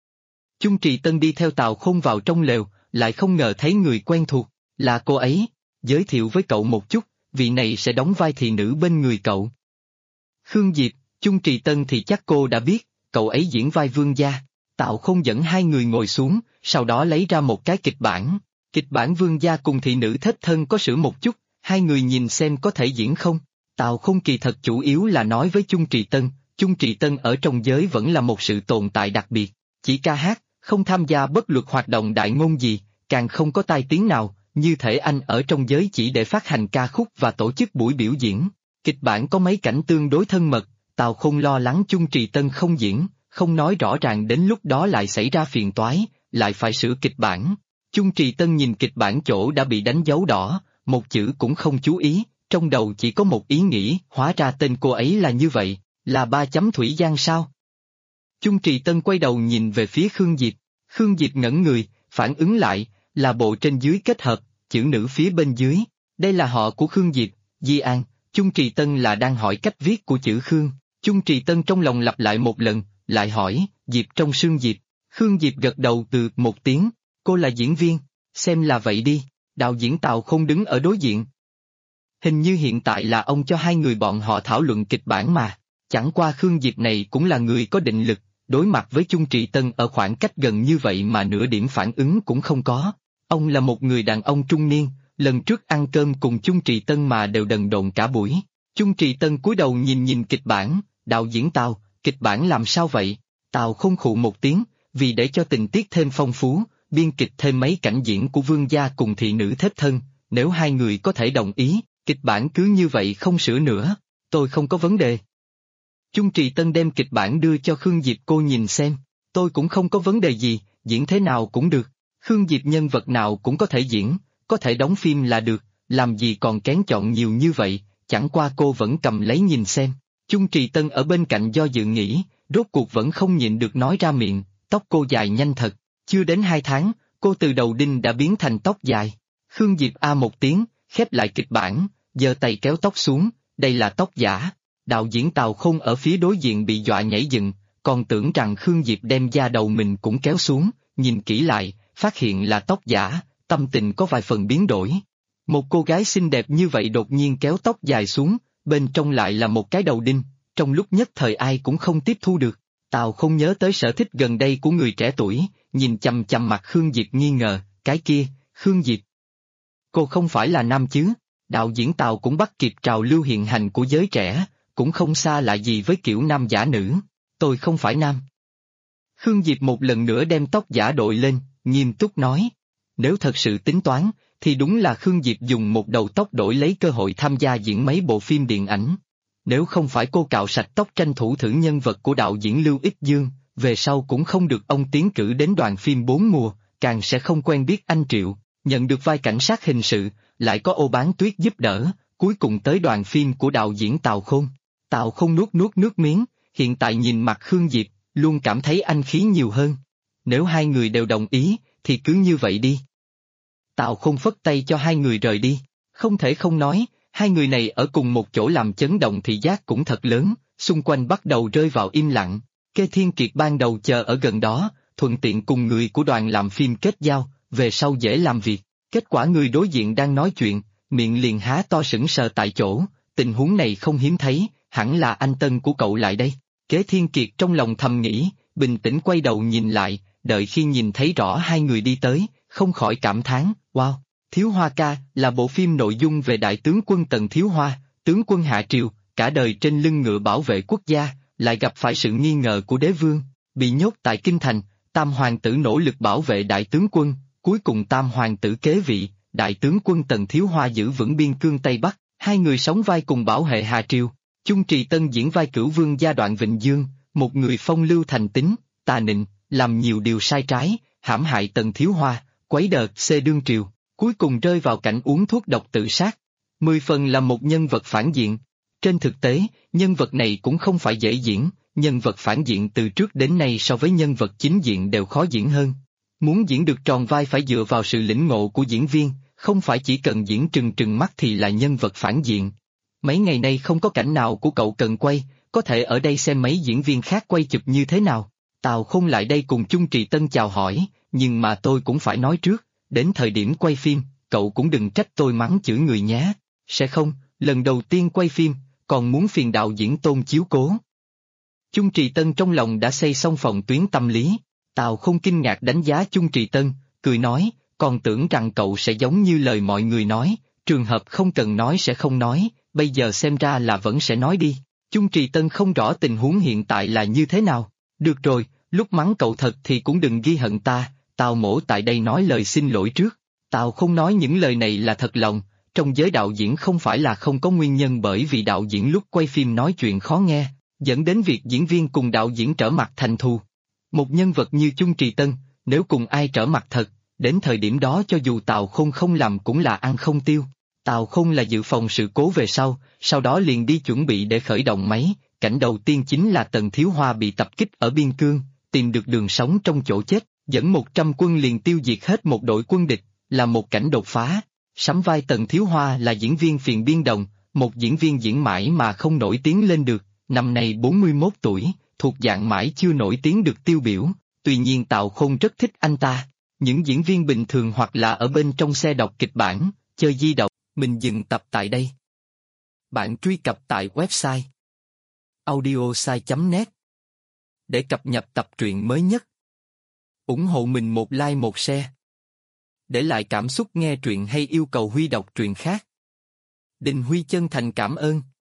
Chung Trì Tân đi theo Tào Khôn vào trong lều, lại không ngờ thấy người quen thuộc, là cô ấy, giới thiệu với cậu một chút, vị này sẽ đóng vai thị nữ bên người cậu. Khương Diệp, Chung Trì Tân thì chắc cô đã biết, cậu ấy diễn vai vương gia. Tào Khôn dẫn hai người ngồi xuống, sau đó lấy ra một cái kịch bản. Kịch bản vương gia cùng thị nữ thết thân có sự một chút, hai người nhìn xem có thể diễn không. Tào Khôn kỳ thật chủ yếu là nói với Chung Trì Tân, Chung Trì Tân ở trong giới vẫn là một sự tồn tại đặc biệt, chỉ ca hát, không tham gia bất luật hoạt động đại ngôn gì, càng không có tai tiếng nào, như thể anh ở trong giới chỉ để phát hành ca khúc và tổ chức buổi biểu diễn. Kịch bản có mấy cảnh tương đối thân mật, Tào Khôn lo lắng Chung Trì Tân không diễn, không nói rõ ràng đến lúc đó lại xảy ra phiền toái, lại phải sửa kịch bản. Chung Trì Tân nhìn kịch bản chỗ đã bị đánh dấu đỏ, một chữ cũng không chú ý, trong đầu chỉ có một ý nghĩ, hóa ra tên cô ấy là như vậy, là 3 chấm Thủy Giang sao? Chung Trì Tân quay đầu nhìn về phía Khương Diệp, Khương Diệp ngẩn người, phản ứng lại, là bộ trên dưới kết hợp, chữ nữ phía bên dưới, đây là họ của Khương Diệp, Di An. Chung Trì Tân là đang hỏi cách viết của chữ Khương, Chung Trì Tân trong lòng lặp lại một lần, lại hỏi, Diệp trong xương Diệp. Khương Diệp gật đầu từ một tiếng, cô là diễn viên, xem là vậy đi, đạo diễn Tào không đứng ở đối diện. Hình như hiện tại là ông cho hai người bọn họ thảo luận kịch bản mà, chẳng qua Khương Diệp này cũng là người có định lực, đối mặt với Chung Trì Tân ở khoảng cách gần như vậy mà nửa điểm phản ứng cũng không có. Ông là một người đàn ông trung niên, lần trước ăn cơm cùng Chung Trì Tân mà đều đần độn cả buổi. Chung Trì Tân cúi đầu nhìn kịch bản, đạo diễn Tào, kịch bản làm sao vậy? Tào không khụ một tiếng, vì để cho tình tiết thêm phong phú, biên kịch thêm mấy cảnh diễn của vương gia cùng thị nữ thết thân, nếu hai người có thể đồng ý, kịch bản cứ như vậy không sửa nữa, tôi không có vấn đề. Chung Trì Tân đem kịch bản đưa cho Khương Diệp cô nhìn xem. Tôi cũng không có vấn đề gì, diễn thế nào cũng được. Khương Diệp nhân vật nào cũng có thể diễn, có thể đóng phim là được, làm gì còn kén chọn nhiều như vậy, chẳng qua cô vẫn cầm lấy nhìn xem. Chung Trì Tân ở bên cạnh do dự nghĩ, rốt cuộc vẫn không nhịn được nói ra miệng, tóc cô dài nhanh thật, chưa đến 2 tháng, cô từ đầu đinh đã biến thành tóc dài. Khương Diệp a một tiếng, khép lại kịch bản, giơ tay kéo tóc xuống, đây là tóc giả. Đạo diễn Tào Khôn ở phía đối diện bị dọa nhảy dựng, còn tưởng rằng Khương Diệp đem da đầu mình cũng kéo xuống, nhìn kỹ lại, phát hiện là tóc giả, tâm tình có vài phần biến đổi. Một cô gái xinh đẹp như vậy đột nhiên kéo tóc dài xuống, bên trong lại là một cái đầu đinh, trong lúc nhất thời ai cũng không tiếp thu được. Tào Khôn nhớ tới sở thích gần đây của người trẻ tuổi, nhìn chằm chằm mặt Khương Diệp nghi ngờ, cái kia, Khương Diệp. Cô không phải là nam chứ? Đạo diễn Tào cũng bắt kịp trào lưu hiện hành của giới trẻ, cũng không xa lạ gì với kiểu nam giả nữ. Tôi không phải nam. Khương Diệp một lần nữa đem tóc giả đội lên, nghiêm túc nói. Nếu thật sự tính toán, thì đúng là Khương Diệp dùng một đầu tóc đổi lấy cơ hội tham gia diễn mấy bộ phim điện ảnh. Nếu không phải cô cạo sạch tóc tranh thủ thử nhân vật của đạo diễn Lưu Ích Dương, về sau cũng không được ông tiến cử đến đoàn phim 4 mùa, càng sẽ không quen biết anh Triệu, nhận được vai cảnh sát hình sự, lại có Ô Bán Tuyết giúp đỡ, cuối cùng tới đoàn phim của đạo diễn Tào Khôn. Tào Khôn nuốt nuốt nước miếng, hiện tại nhìn mặt Khương Diệp, luôn cảm thấy anh khí nhiều hơn. Nếu hai người đều đồng ý, thì cứ như vậy đi. Tào Khôn phất tay cho hai người rời đi, không thể không nói, hai người này ở cùng một chỗ làm chấn động thị giác cũng thật lớn, xung quanh bắt đầu rơi vào im lặng. Kê Thiên Kiệt ban đầu chờ ở gần đó, thuận tiện cùng người của đoàn làm phim kết giao, về sau dễ làm việc. Kết quả người đối diện đang nói chuyện, miệng liền há to sững sờ tại chỗ, tình huống này không hiếm thấy, hẳn là anh Tân của cậu lại đây. Kế Thiên Kiệt trong lòng thầm nghĩ, bình tĩnh quay đầu nhìn lại, đợi khi nhìn thấy rõ hai người đi tới, không khỏi cảm thán, wow, Thiếu Hoa ca là bộ phim nội dung về đại tướng quân Tần Thiếu Hoa, tướng quân Hạ Triều, cả đời trên lưng ngựa bảo vệ quốc gia, lại gặp phải sự nghi ngờ của đế vương, bị nhốt tại kinh thành, Tam hoàng tử nỗ lực bảo vệ đại tướng quân, cuối cùng Tam hoàng tử kế vị, đại tướng quân Tần Thiếu Hoa giữ vững biên cương Tây Bắc, hai người sống vai cùng bảo hệ Hà Triều. Chung Trì Tân diễn vai Cửu Vương gia Đoạn Vịnh Dương, một người phong lưu thành tính, tà nịnh, làm nhiều điều sai trái, hãm hại Tần Thiếu Hoa, quấy đợt xê đương triều, cuối cùng rơi vào cảnh uống thuốc độc tự sát. 10 phần là một nhân vật phản diện. Trên thực tế, nhân vật này cũng không phải dễ diễn, nhân vật phản diện từ trước đến nay so với nhân vật chính diện đều khó diễn hơn. Muốn diễn được tròn vai phải dựa vào sự lĩnh ngộ của diễn viên, không phải chỉ cần diễn trừng trừng mắt thì là nhân vật phản diện. Mấy ngày nay không có cảnh nào của cậu cần quay, có thể ở đây xem mấy diễn viên khác quay chụp như thế nào. Tào Khôn lại đây cùng Chung Trì Tân chào hỏi, nhưng mà tôi cũng phải nói trước, đến thời điểm quay phim, cậu cũng đừng trách tôi mắng chửi người nhé. Sẽ không, lần đầu tiên quay phim, còn muốn phiền đạo diễn Tôn chiếu cố. Chung Trì Tân trong lòng đã xây xong phòng tuyến tâm lý, Tào Khôn kinh ngạc đánh giá Chung Trì Tân, cười nói, còn tưởng rằng cậu sẽ giống như lời mọi người nói, trường hợp không cần nói sẽ không nói, bây giờ xem ra là vẫn sẽ nói đi. Chung Trì Tân không rõ tình huống hiện tại là như thế nào. Được rồi, lúc mắng cậu thật thì cũng đừng ghi hận ta, Tào mỗ tại đây nói lời xin lỗi trước. Tào không nói những lời này là thật lòng, trong giới đạo diễn không phải là không có nguyên nhân bởi vì đạo diễn lúc quay phim nói chuyện khó nghe, dẫn đến việc diễn viên cùng đạo diễn trở mặt thành thù. Một nhân vật như Chung Trì Tân, nếu cùng ai trở mặt thật, đến thời điểm đó cho dù Tào Khôn không làm cũng là ăn không tiêu. Tào Khôn là dự phòng sự cố về sau đó liền đi chuẩn bị để khởi động máy, cảnh đầu tiên chính là Tần Thiếu Hoa bị tập kích ở biên cương, tìm được đường sống trong chỗ chết, dẫn 100 quân liền tiêu diệt hết một đội quân địch, là một cảnh đột phá. Sắm vai Tần Thiếu Hoa là diễn viên Phiền Biên Đồng, một diễn viên diễn mãi mà không nổi tiếng lên được, năm nay 41 tuổi, thuộc dạng mãi chưa nổi tiếng được tiêu biểu, tuy nhiên Tào Khôn rất thích anh ta. Những diễn viên bình thường hoặc là ở bên trong xe đọc kịch bản, chơi di động. Mình dừng tập tại đây. Bạn truy cập tại website audiosai.net để cập nhật tập truyện mới nhất. Ủng hộ mình một like một share. Để lại cảm xúc nghe truyện hay yêu cầu Huy đọc truyện khác. Đình Huy chân thành cảm ơn.